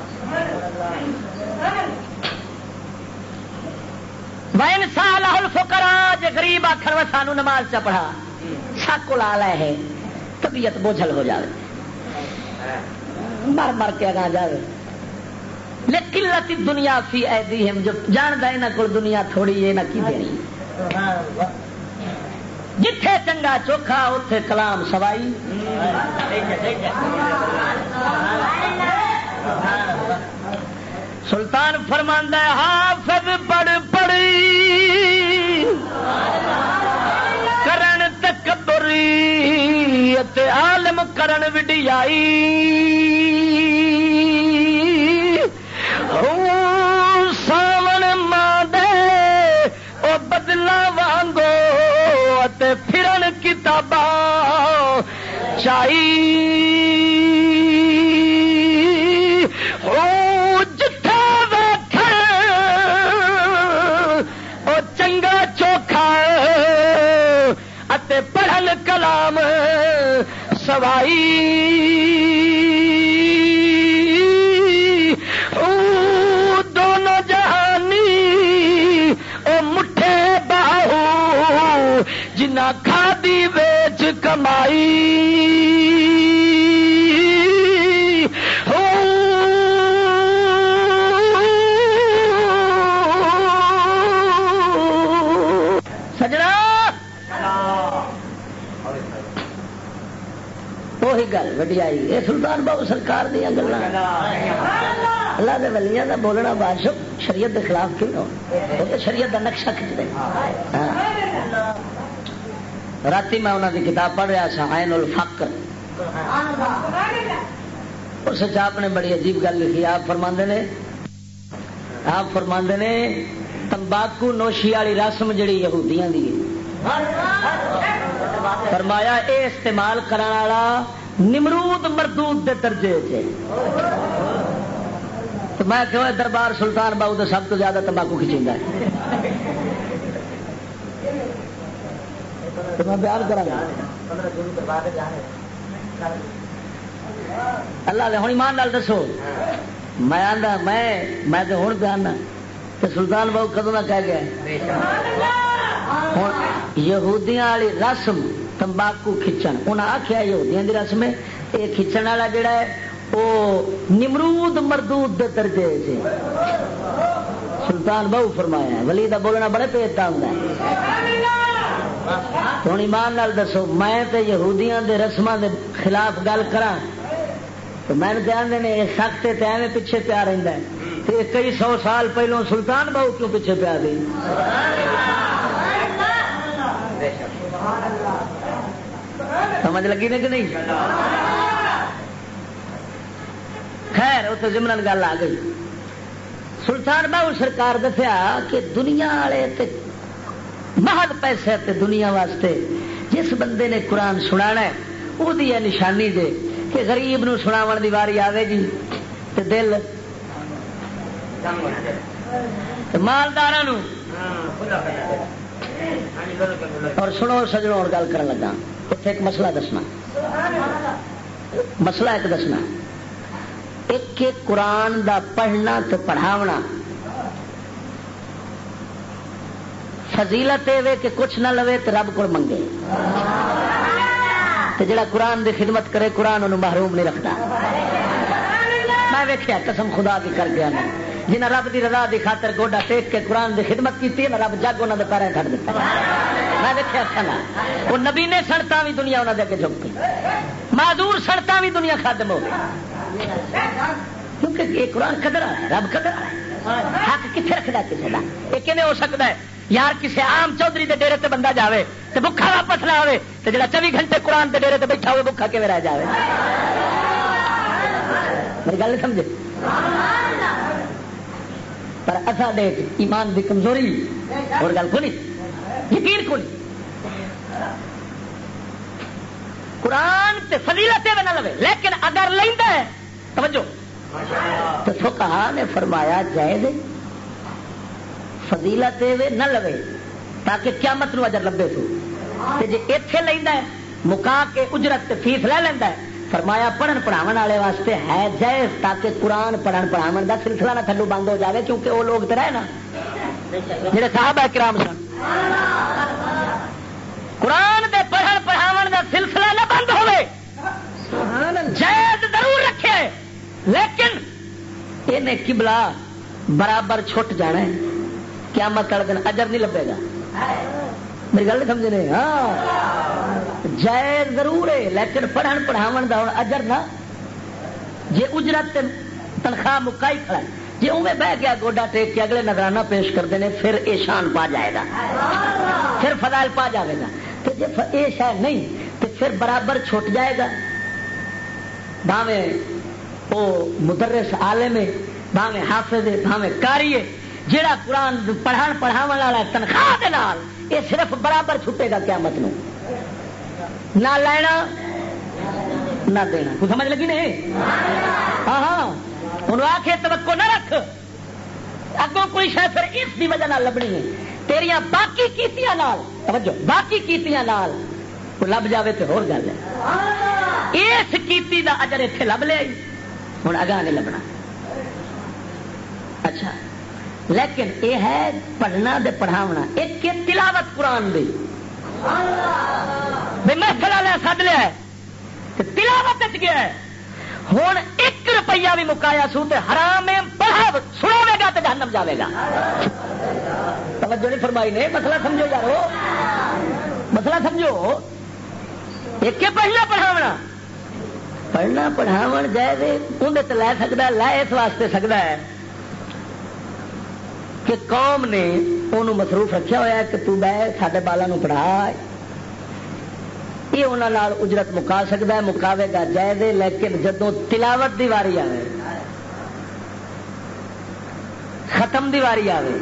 وَإِنْ سَأَلَهُ الْفُقَرَاءُ جے غریب آخر وہ سانو نماز چ پڑھا شک لا لے ہے طبیعت بوجھل ہو جائے مر مر کے اگاں جائے. لِقِلَّةِ الدُّنْيَا فِي أَيْدِيهِمْ جو جاندا انہاں کول دنیا تھوڑی ہے نہ کی دینی. جتھے چنگا چوکھا اتھے کلام سوائی. سلطان فرماندا ہے حافظ پڑھ پڑھی کرن تکبری تے عالم کرن وڈیائی. ساون ماں دے او بدلا وانگو تے پھرن کتاباں چائی. پڑھن کلام سوائی دونوں جہانی او مٹھے باہو جنہ کھادی ویچ کمائی. وہی گل وڈیائی یہ سلطان بابو سرکار دیا گلاں اللہ دے ولیاں دا بولنا بادشاہ شریعت دے خلاف کیوں ہو, وہ تو شریعت دا نقشہ کھچ دے. راتی میں انہوں دی کتاب پڑھ رہا سا عین الفقر, اس آپ نے بڑی عجیب گل لکھی. آپ فرماندے نے تمباکو نوشی والی رسم جڑی یہودیاں دی فرمایا اے استعمال کرنے والا نمرود مردود دے درجے سے. تو میں کہوں دربار سلطان باؤ تو سب تو زیادہ تمباکو کھچیندا ہے. تو میں بیان کرا اللہ دے ہن ایمان نال دسو میں آندا میں تو ہن بیان کہ سلطان باؤ کدوں نہ کہہ گیا یہودیاں والی رسم تمباکو کھچن. انہیں آخیا یہودیاں دی رسم ہے یہ کھچن والا جڑا ہے وہ نمرود مردود دے درجے سے. سلطان بہو فرمایا ولی دا بولنا بڑے پیتا ہوں. ہوں ایمان نال دسو میں تے یہودیاں دے رسماں دے خلاف گل کراں تو میں آدھے نے یہ سخت ایویں پیچھے پیا رہتا ہے تو کئی 100 سال پہلوں سلطان بہو کیوں پیچھے پیا گئی. سمجھ لگی نا کہ نہیں؟ خیر وہ تو ضمن گل آ گئی. سلطان بہو سرکار دسیا کہ دنیا والے محض پیسے تے دنیا واسطے جس بندے نے قرآن سنانا ہے وہ نشانی دے کہ غریب نو سناون دی واری آوے جی تے دل مالداراں نو. اور سنو سجنوں اور گل کرن لگا اتنے ایک مسئلہ دسنا. مسئلہ ایک دسنا ایک قرآن دا پڑھنا تے پڑھاونا فضیلت ہے کہ کچھ نہ لوے تو رب کو منگے تے جڑا قرآن دی خدمت کرے قرآن انہوں محروم نہیں رکھتا. میں ویکھیا قسم خدا دی کر گیا نہیں جنہیں رب دی رضا دی خاطر گوڈا ٹیک کے قرآن دی خدمت کی رب جگ انہوں نے پیریں کھڑ دیتا. میں دیکھا کھانا وہ نبی نے سڑکاں بھی دنیا انہوں نے اگے جھک گئی, معذور سڑکاں بھی دنیا خادم ہو گئی کیونکہ یہ قرآن قدر ہے رب قدر ہے. حق کتنے رکھتا کسی کا یہ کیویں ہو سکتا ہے یار کسی عام چودھری دے ڈیرے تے بندہ جاوے تے بھکھا واپس نہ آوے تے جڑا 24 گھنٹے قرآن دے ڈیرے تے بیٹھا ہوئے بھکھا کیویں رہ جاوے؟ میری گل سمجھے؟ پر اصا دے ایمان دی کمزوری اور گل کو نہیں، یقین کو نہیں۔ قرآن تے فضیلت نہ لوے، لیکن اگر لیندا ہے توجہ تو فقہا نے فرمایا جائز فضیلت نہ لوے تاکہ قیامت نو اجر لبے تو جی ایتھے لیندا ہے مکا کے اجرت تے فیس لے لیندا ہے، فرمایا پڑھن پڑھاون والے واسطے ہے جائز تاکہ قرآن پڑھن پڑھاون دا سلسلہ نہ تھلو بند ہو جاوے، کیونکہ وہ لوگ تے رہے نا جڑے صحابہ کرام سن، قرآن دے پڑھن پڑھاون دا سلسلہ نہ بند ہوئے، جائز ضرور رکھے لیکن انہیں قبلہ برابر چھٹ جانا ہے، قیامت والے دن اجر نہیں لبے گا۔ میری گل نہیں سمجھ رہے؟ ہاں جائز ضرور ہے لیکن پڑھن پڑھاون دا اجر نہ، جی اجرت تنخواہ مکائی کھڑا جی اوے بہ گیا گوڈا ٹیک کے اگلے نظرانہ پیش کرتے ہیں پھر یہ شان پا جائے گا، پھر فضائل پا جائے گا، تو جی یہ شاید نہیں تو پھر برابر چھٹ جائے گا، بھاویں وہ مدرس عالم ہے، بھاویں حافظ ہے، بھاویں قاری ہے، جہاں قرآن پڑھان پڑھاون والا تنخواہ دے نال یہ صرف برابر چھٹے گا قیامت نو، نہ لینا نہ دینا۔ کو سمجھ لگی نہیں؟ ہاں ہاں انہوں آخے توقع نہ رکھ اگوں کوئی شاید پھر اس کی وجہ نہ لبنی ہے، تیریاں باقی کیتیاں نال توجہ باقی کیتیاں نال کو لب جاوے تو ہور گل ہے، اس کیتی دا اجر اتنے لب لیا ہوں اگاں نہیں لبنا۔ اچھا لیکن یہ ہے پڑھنا دے پڑھاونا، ایک تلاوت قرآن دی محفل والے سد لیا ہے تلاوت گیا ہے، ہوں 1 روپیہ بھی مکایا سو تے حرام پڑھا سناوے گا تو جہنم جاوے گا۔ توجہ نہیں فرمائی نے؟ مسئلہ سمجھو یارو، مسئلہ سمجھو۔ ایک پڑھنا پڑھاونا، پڑھنا پڑھاون جائے اندر تو لے سکتا ہے، لے اس واسطے سکتا ہے کہ قوم نے انہوں مصروف رکھا ہوا ہے کہ تو بہ ساڈے بالا نو پڑھا، یہ انہوں نے اجرت مکا سکتا ہے، مکاوے گا جائز، لیکن جدوں تلاوت دی واری آئے ختم دی واری آئے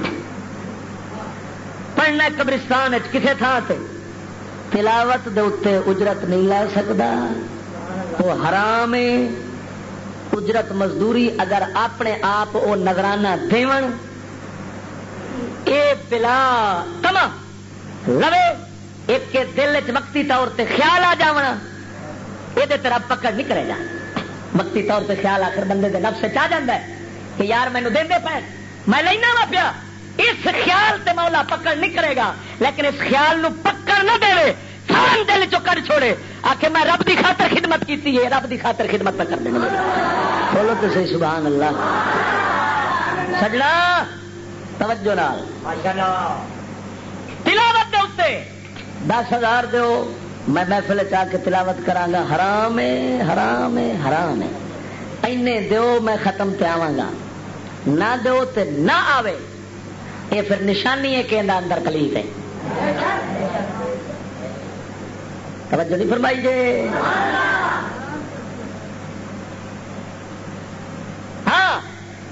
پڑھنا قبرستان کسی تھان سے تلاوت دے اتنے اجرت نہیں لے سکتا، وہ حرام ہے۔ اجرت مزدوری اگر اپنے آپ وہ نظرانہ دیون اے بلا تما لوے ایک کے دل چ وقتی طور تے خیال آ جاونا یہ تیرا پکڑ نہیں کرے گا۔ وقتی طور تے خیال آخر بندے دے نفس چاہ جاتا ہے کہ یار مینو دے پے میں لینا وا پیا، اس خیال تے مولا پکڑ نہیں کرے گا، لیکن اس خیال نو پکڑ نہ دے سان دل چو کر چھوڑے، آخر میں رب دی خاطر خدمت کیتی ہے، رب دی خاطر خدمت پہ کر دینا۔ بولو تو صحیح سبحان اللہ۔ سجنا توجہ نال تلاوت دے اتنے 10,000 دیو میں محفل چاہ کے تلاوت کرانگا، حرام ہے حرام ہے حرام ہے، اینے دیو میں ختم پہ آواں گا، نہ دیو تے نہ آوے، یہ پھر نشانی ہے کہ اندر کلیف ہے۔ توجہ نہیں فرمائی جے؟ ہاں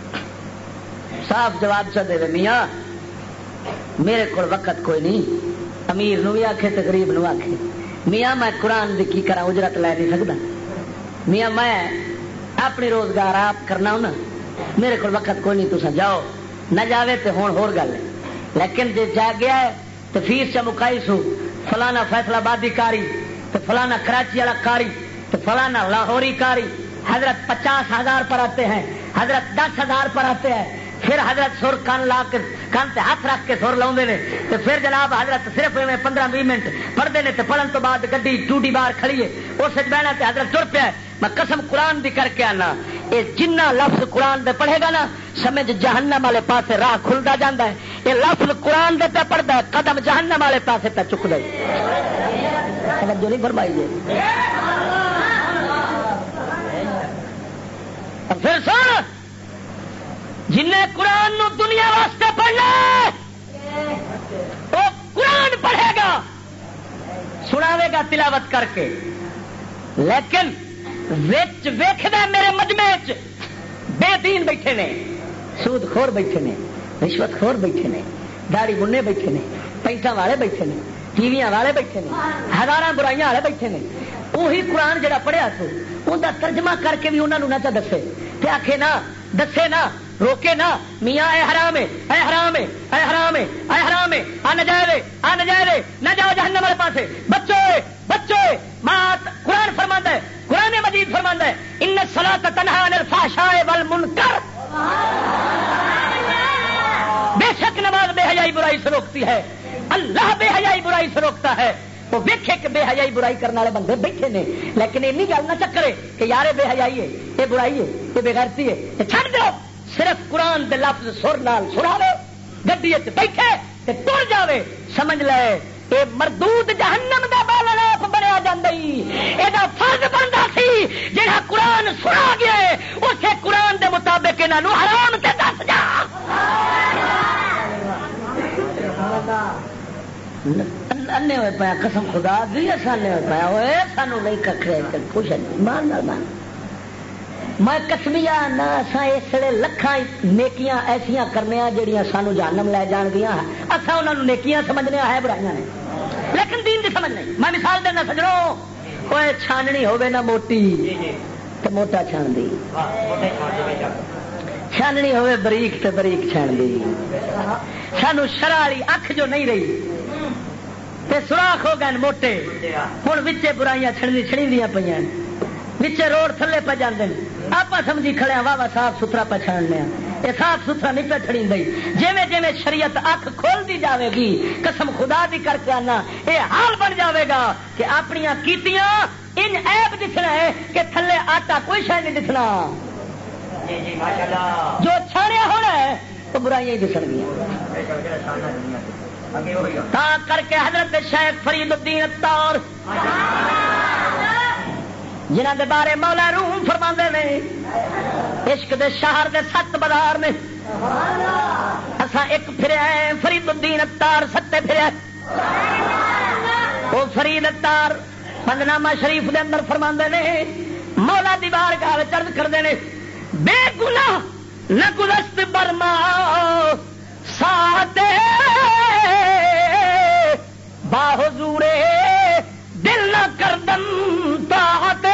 صاف جواب چا دے میاں میرے کو وقت کوئی نہیں، امیر نو بھی آکھے تے غریب نو آکھے، میاں میں قرآن دی کی کرا اجرت لے نہیں سکتا، میاں میں اپنی روزگار آپ کرنا ہوں نا، میرے کو وقت کوئی نہیں، تسا جاؤ، نہ جاوے تے ہون ہور گل ہے، لیکن جے جا گیا ہے تو فیس چا مکائی سو، فلانا فیصلہ آبادی کاری تو فلانا کراچی والا کاری تو فلانا لاہوری کاری، حضرت 50,000 پر آتے ہیں، حضرت 10,000 پر آتے ہیں، پھر حضرت سر کان لا کے کان سے ہاتھ رکھ کے سر لاؤندے نے، تو پھر جناب حضرت صرف 15-20 منٹ پڑھتے ہیں، تو پڑھن تو بعد گڈی ٹوٹی باہر کھڑی ہے اس بہنا تے حضرت تر پیا ہے۔ میں قسم قرآن دی کر کے آنا، یہ جنہ لفظ قرآن دے پڑھے گا نا سمجھ جہنم والے پاسے راہ کھلتا جاتا ہے، یہ لفظ قرآن دے پہ پڑھتا ہے قدم جہنم والے پاسے پہ چک دے۔ توجہ نہیں فرمائیے؟ پھر سن جن قرآن نو دنیا واسطے پڑھنا وہ قرآن پڑھے گا سناوے گا تلاوت کر کے، لیکن وچ ویکھدا میرے مجمع وچ بے دین بیٹھے نے، سود خور بیٹھے نے، رشوت خور بیٹھے نے، داڑھی بننے بیٹھے نے، پینٹاں والے بیٹھے نے، ٹیویاں والے بیٹھے نے، ہزاراں برائیاں والے بیٹھے نے. وہی قرآن جڑا پڑھیا تو ان کا ترجمہ کر کے بھی انہوں نے نہ دسے تے آکھے نہ دسے نہ روکے نہ میاں اے حرام ہے اے حرام ہے اے حرام ہے اے حرام ہے آ نجائز ہے آ نجائز ہے نہ جاؤ جہنم والے پاسے بچے بچے مات. قرآن فرماندا ہے، قرآن مجید فرماندا ہے ان الصلاۃ تنہی عن الفحشاء والمنکر، بے شک نماز بے حیائی برائی سے روکتی ہے، اللہ بے حیائی برائی سے روکتا ہے. وہ ویکھے کہ بے حیائی برائی کرنے والے بندے بیٹھے نے، لیکن اینی گل نہ چکرے کہ یار بے حیائی ہے یہ برائی ہے یہ بے غیرتی ہے، یہ چھڈ دو. صرف قرآن دے لفظ سر نال سناوے گڈی وچ بیٹھے تے ٹر جاوے، سمجھ لے اے مردود جہنم دا بالاناف بنیا جاندا ہی. ایدا فرض بندا سی جڑا قرآن سنا گیا اسے قرآن دے مطابق انہاں نوں حرام تے دس جا. انے ہوئے پایا قسم خدا دی انے ہوئے پایا ہوئے سانو نہیں ککھے خوش مان نال مان. میں قسمیا نہ اساں اس لیے لکھاں نیکیاں ایسیاں کرنے جہاں سانو جہنم لے جان گیا، اساں انہاں نوں نیکیاں سمجھنے ہے برائیاں نے، لیکن دین دی سمجھ نہیں. میں مثال دینا سجڑوں، کوئی چھاننی ہوے نہ موٹی تے موٹا چھان دی، چھاننی ہوے بریک تے بریک چھان دی. سانو شرع والی اکھ جو نہیں رہی تے سوراخ ہو گئے موٹے، ہن وچے برائیاں چھڑیندیاں پیاں، وچے روڈ تھلے پہ جاندے آپ سمجھی کھڑے واہ واہ صاف ستھرا پہ چھڑنے، یہ صاف ستھرا نہیں پہ چھڑی دی. جویں جویں شریعت اکھ کھول دی جاوے گی قسم خدا دی کر کے آنا یہ حال بن جاوے گا کہ اپنیاں کیتیاں ان عیب دسنا ہے کہ تھلے آٹا کوئی شے نہیں دسنا، جو چھاڑیا ہونا ہے تو برائیاں ہی دسن گیا. تا کر کے حضرت شیخ فرید الدین اتار جنہ دے بارے مولا روم فرماندے نے عشق دے شہر دے 7 بازار نے، اساں ایک پھریا ہے فرید الدین اتار 7 پھریا. وہ فرید اتار بندنامہ شریف دے اندر فرماندے نے مولا دی بارگاہ وچ عرض کردے نے بے گناہ نہ گزشت برما ساتے باحضورے دل نہ کردم تاہتے.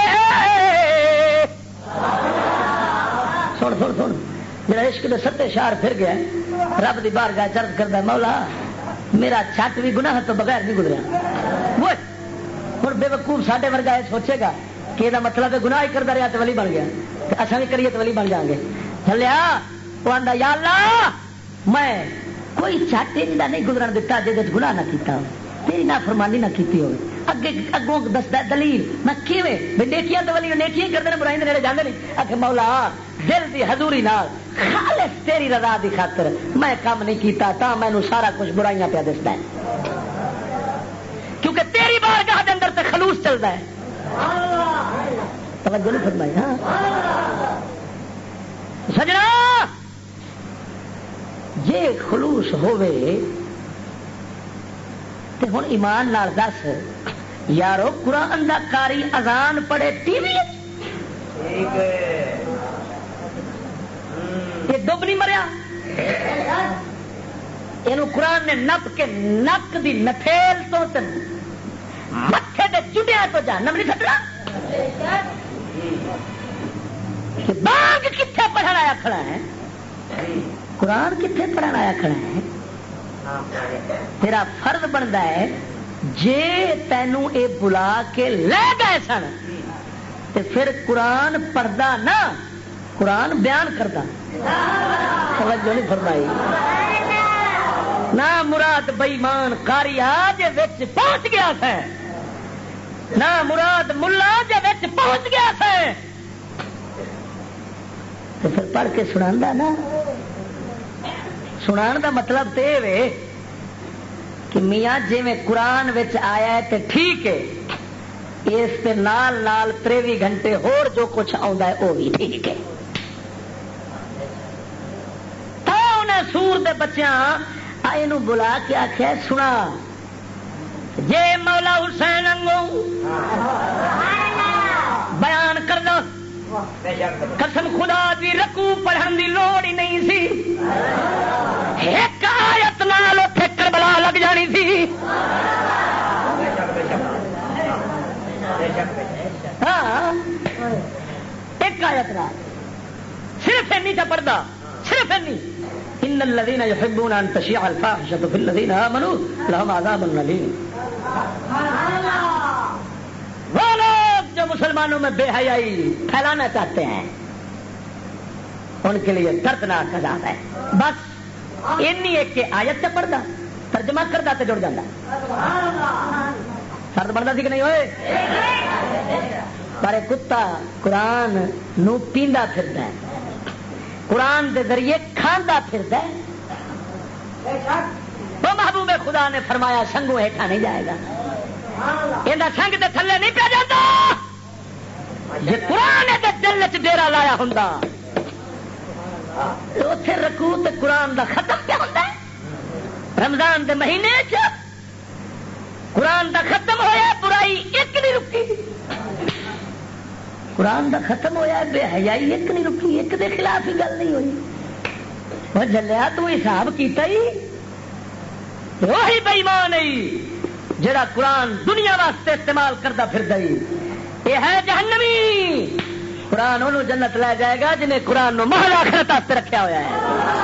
سن سن سن جڑا عشق دے 7 شہر پھر گیا رب دی بارگاہ عرض کردا مولا میرا چھٹ بھی گناہ تو بغیر نہیں گزریا. وہ ہن بے وقوف ساڈے ورگا یہ سوچے گا کہ یہ مطلب ہے گناہ ہی کردا رہیا تے ولی بن گیا، تے اساں بھی کریے تے ولی بن جاؤں گے. چلیا وہ آندا یا اللہ میں کوئی چھٹ انہاں نہیں گزرن دتا جے گناہ نہ کیتا تیری نافرمانی نہ کیتی ہوئے. اگے اگوں دسدا دلیل میں کیویں بے نیکیاں تے ولی نیکیاں کردے نے برائیاں دے نیڑے جاندے نہیں. آکھے مولا دل دی حضوری نال خالص تیری رضا دی خاطر میں کام نہیں کیتا تا مینوں سارا کچھ برائیاں پیا دسدا ہے، کیونکہ تیری بارگاہ دے اندر تے خلوص چلدا ہے. توجہ نہیں فرمائی. ہاں سجنا جے خلوص ہووے تے ہن ایمان نال دس یارو قرآن دا کاری اذان پڑھے ٹی وی یہ ڈب نہیں مریا، یہ قرآن نے نپ کے نک دی نٹھیل تو متھے دے چٹیا تو جہنم نہیں سٹنا. بانگ کتنے پڑھن آیا کھڑا ہے، قرآن کتنے پڑھن آیا کھڑا ہے. تیرا فرض بنتا ہے جے تینوں اے بلا کے لے گئے سن تے پھر قرآن پڑھدا نہ قرآن بیان کردا. توجہ نہیں فرمائی. نہ مراد بےمان قاری آج وچ پہنچ گیا ہے، نہ مراد ملا جے وچ پہنچ گیا ہے تو پھر پڑھ کے سناندا نا. سنان دا مطلب تے وے کہ میاں جی میں قرآن وچ آیا ہے تے ٹھیک ہے، اس تے نال نال 23 گھنٹے ہور جو کچھ آندا ہے وہ بھی ٹھیک ہے. تا انہیں سور دے بچیاں آئے نو بلا کے آخیا سنا جے مولا حسین انگو بیان کر دو قسم خدا دی رکوع پڑھن دی لوڑ ہی نہیں سی ایک آیت نال اوتھے کربلا لگ جانی سی ہاں ایک آیت نال صرف اینی چا پڑھدا صرف اینی ان الذين يحبون ان تشيع الفاحشه في الذين امنوا لهم عذاب اليم وہ لوگ جو مسلمانوں میں بے حیائی پھیلانا چاہتے ہیں ان کے لیے دردناک عذاب ہے. بس اینی ایک آیت سے پڑھدا ترجمہ کردا تے جڑ جاندا فرد بندا سی کہ نہیں ہوئے پر کتا قرآن نو پیندا پھردا ہے قرآن دے ذریعے کھاندا پھردا ہے. وہ محبوب خدا نے فرمایا سنگوں ہیٹھا نہیں جائے گا یہ سنگ دے تھلے نہیں پہ جاتا جی قرآن دے دل چ ڈیرا لایا ہوں تو اتنے رکوع تے قرآن دا ختم کیا ہوتا ہے رمضان دے مہینے چ قرآن دا ختم ہویا برائی ایک نہیں رکی قرآن دا ختم ہویا بے حیائی ایک نہیں رکی ایک دے خلاف ہی گل نہیں ہوئی. وہ جلیا تو حساب کیتا ہی وہی بے ایمان ہے جڑا قرآن دنیا واسطے استعمال کرتا پھر گئی یہ ہے جہنمی. قرآن انہوں جنت لے جائے گا جنہیں قرآن نو محل آخرت واسطے رکھا ہوا ہے.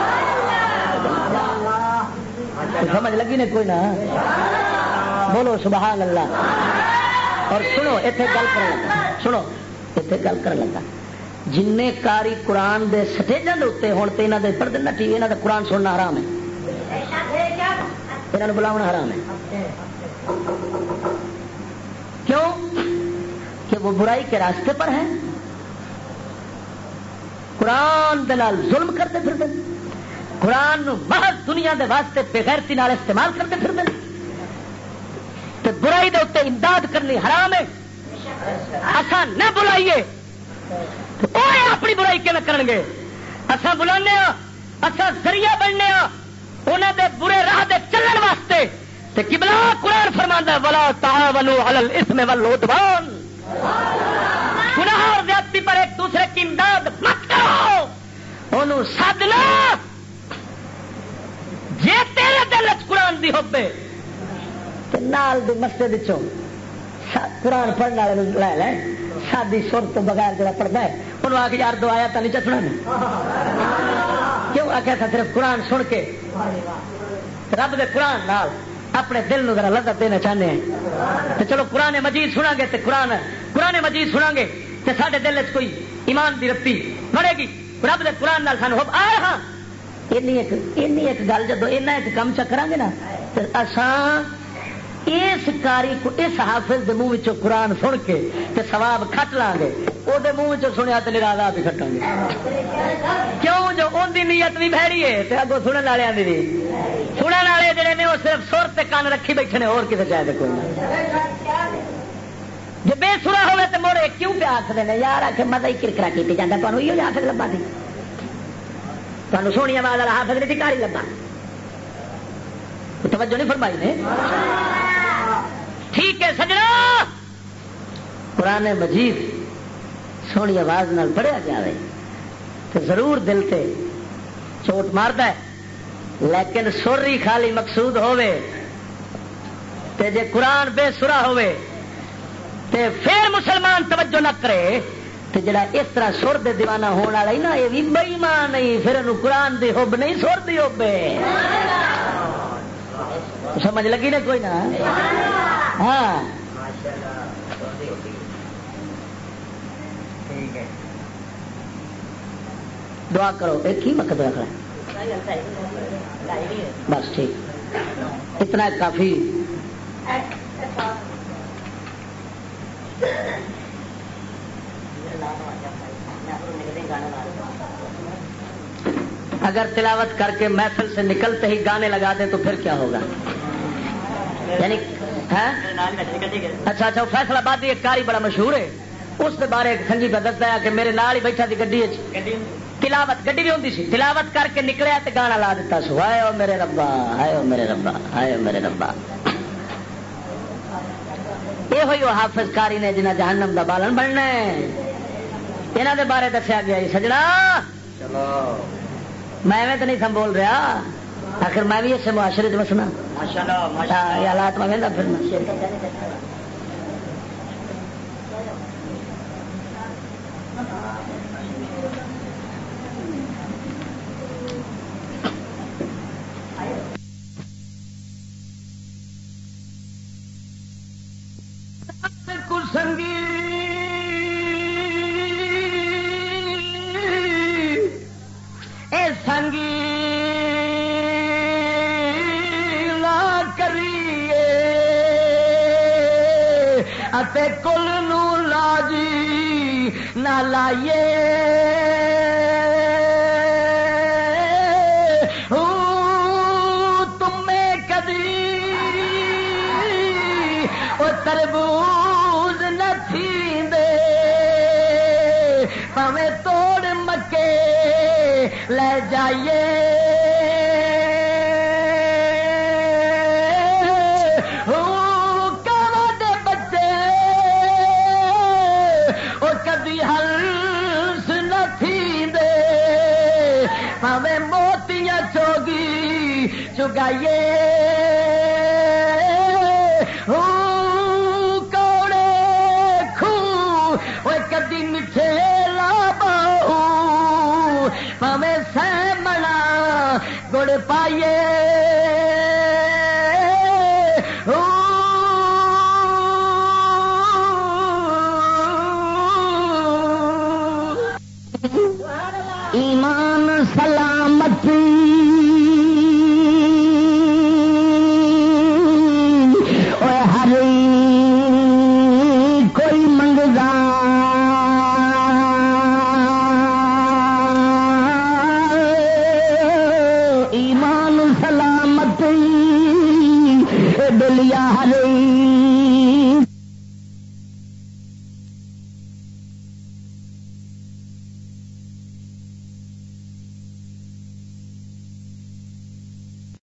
سمجھ لگی نے کوئی نہ بولو سبحان اللہ. اور سنو اتنے گل کر لگا سنو اتنے گل کر لگا جن کاری قرآن دے سٹیجاں دے اوتے ہن تے انہاں دے پڑھ دینا ٹی وی انہاں دا قرآن سننا حرام ہے انہاں نوں بلاونا حرام ہے. کیوں کہ وہ برائی کے راستے پر ہیں قرآن دے نال ظلم کرتے پھر دیں قرآن نو محض دنیا دے واسطے بے غیرتی نال استعمال کرتے پھر دیں تے برائی دے اوتے امداد کرنی حرام ہے. اساں نہ بلائیے تو اپنی برائی کے نہ کرن گے اساں بلانے اساں ذریعہ بننے انہاں دے برے راہ دے چلن واسطے تے قبلہ قرآن فرماندا ہے ولا تعاونوا علی الاثم والعدوان گناہ اور زیادتی پر ایک دوسرے کی امداد مت کرو انہوں سادنا جے تیرے دل وچ قرآن دی حب ہے تے نال دی مسجد وچوں قرآن پڑھنے والے لے لیں سادی سر تو بغیر جڑا پڑھتا ہے انہوں آ کے یار دو آیا تو نہیں چسنا کیوں آخیا تھا صرف قرآن سن کے رب دے قرآن نال اپنے دل نو ذرا لذت دینا چاہتے ہیں تو چلو قرآن مجید سنا گے تو قرآن مجید سنا گے تو سارے دل چ کوئی ایمان دی رتی بڑھے گی رب دے قرآن نال سانو حب آ رہا ایک گل جدو اینا ایک کم چکرا گے نا تو اساں اس کاری کو اس حافظ دے منہ وچوں قرآن سن کے تے ثواب کھٹ لاں گے او دے منہ وچوں سنیا تے ناراض بھی کھٹاں گے کیوں جو اون دی نیت بھی بھڑی ہے تے اگوں سنن والےاں دی سنن والے جڑے نے او صرف سر تے کان رکھی بیٹھے نے اور کسے چاہے کوئی نہیں. جے بے سرا ہوے تے موڑے کیوں پہ آکھدے نے یار آکھے مزہ ہی کرکرا کیتے جاندا تانوں ایو حافظ لبا دی تانوں سونی آواز والا حافظ نہیں کاری لبا توجہ نہیں فرمائی نے. ٹھیک ہے سجنا قرآن مجید سونی آواز نال پڑھیا جائے تو ضرور دل تے چوٹ مارتا ہے لیکن سر ہی خالی مقصود ہوئے تے جے قرآن بے سرا ہوئے تے پھر مسلمان توجہ نہ کرے تے جڑا اس طرح سر دے دیوانہ ہونے والا ہی نا یہ بھی بے ایمان نہیں پھر انہوں قرآن دی حب نہیں سر دی حب سمجھ لگی نا کوئی نہ ہاں دعا کرو ایک ہی وقت رکھ رہا بس ٹھیک اتنا کافی. اگر تلاوت کر کے محفل سے نکلتے ہی گانے لگا دیں تو پھر کیا ہوگا یعنی اچھا فیصلہ آباد ایک کاری بڑا مشہور ہے اس کے بارے سنجی پہ دستا ہے کہ میرے نال ہی بیٹھا تھی گڈی تلاوت گڈی بھی ہوتی سی تلاوت کر کے نکلیا تے گانا لا دیتا سو ہائے او میرے ربا ہائے او میرے ربا ہائے او میرے ربا یہ ہوئی وہ حافظ کاری نے جنہیں جہنم دا بالن بننا ہے یہاں دے بارے دسیا گیا سجنا میں تو نہیں سم بول رہا آخر میں بھی اسے معاشرے وسنا یہ حالات میں وہدا پھرنا کل نو لاجی نہ لائیے تمہیں کدی وہ تربوز نہ تھیندے پاویں توڑ مکے لے جائیے موتیاں چوگی چگائیے کوڑے خو کدی میٹھے لاباؤ پاویں سہ منا گڑ پائیے ایمان سلامتی ہر کوئی منگدا ایمان سلامتی دلیا ہر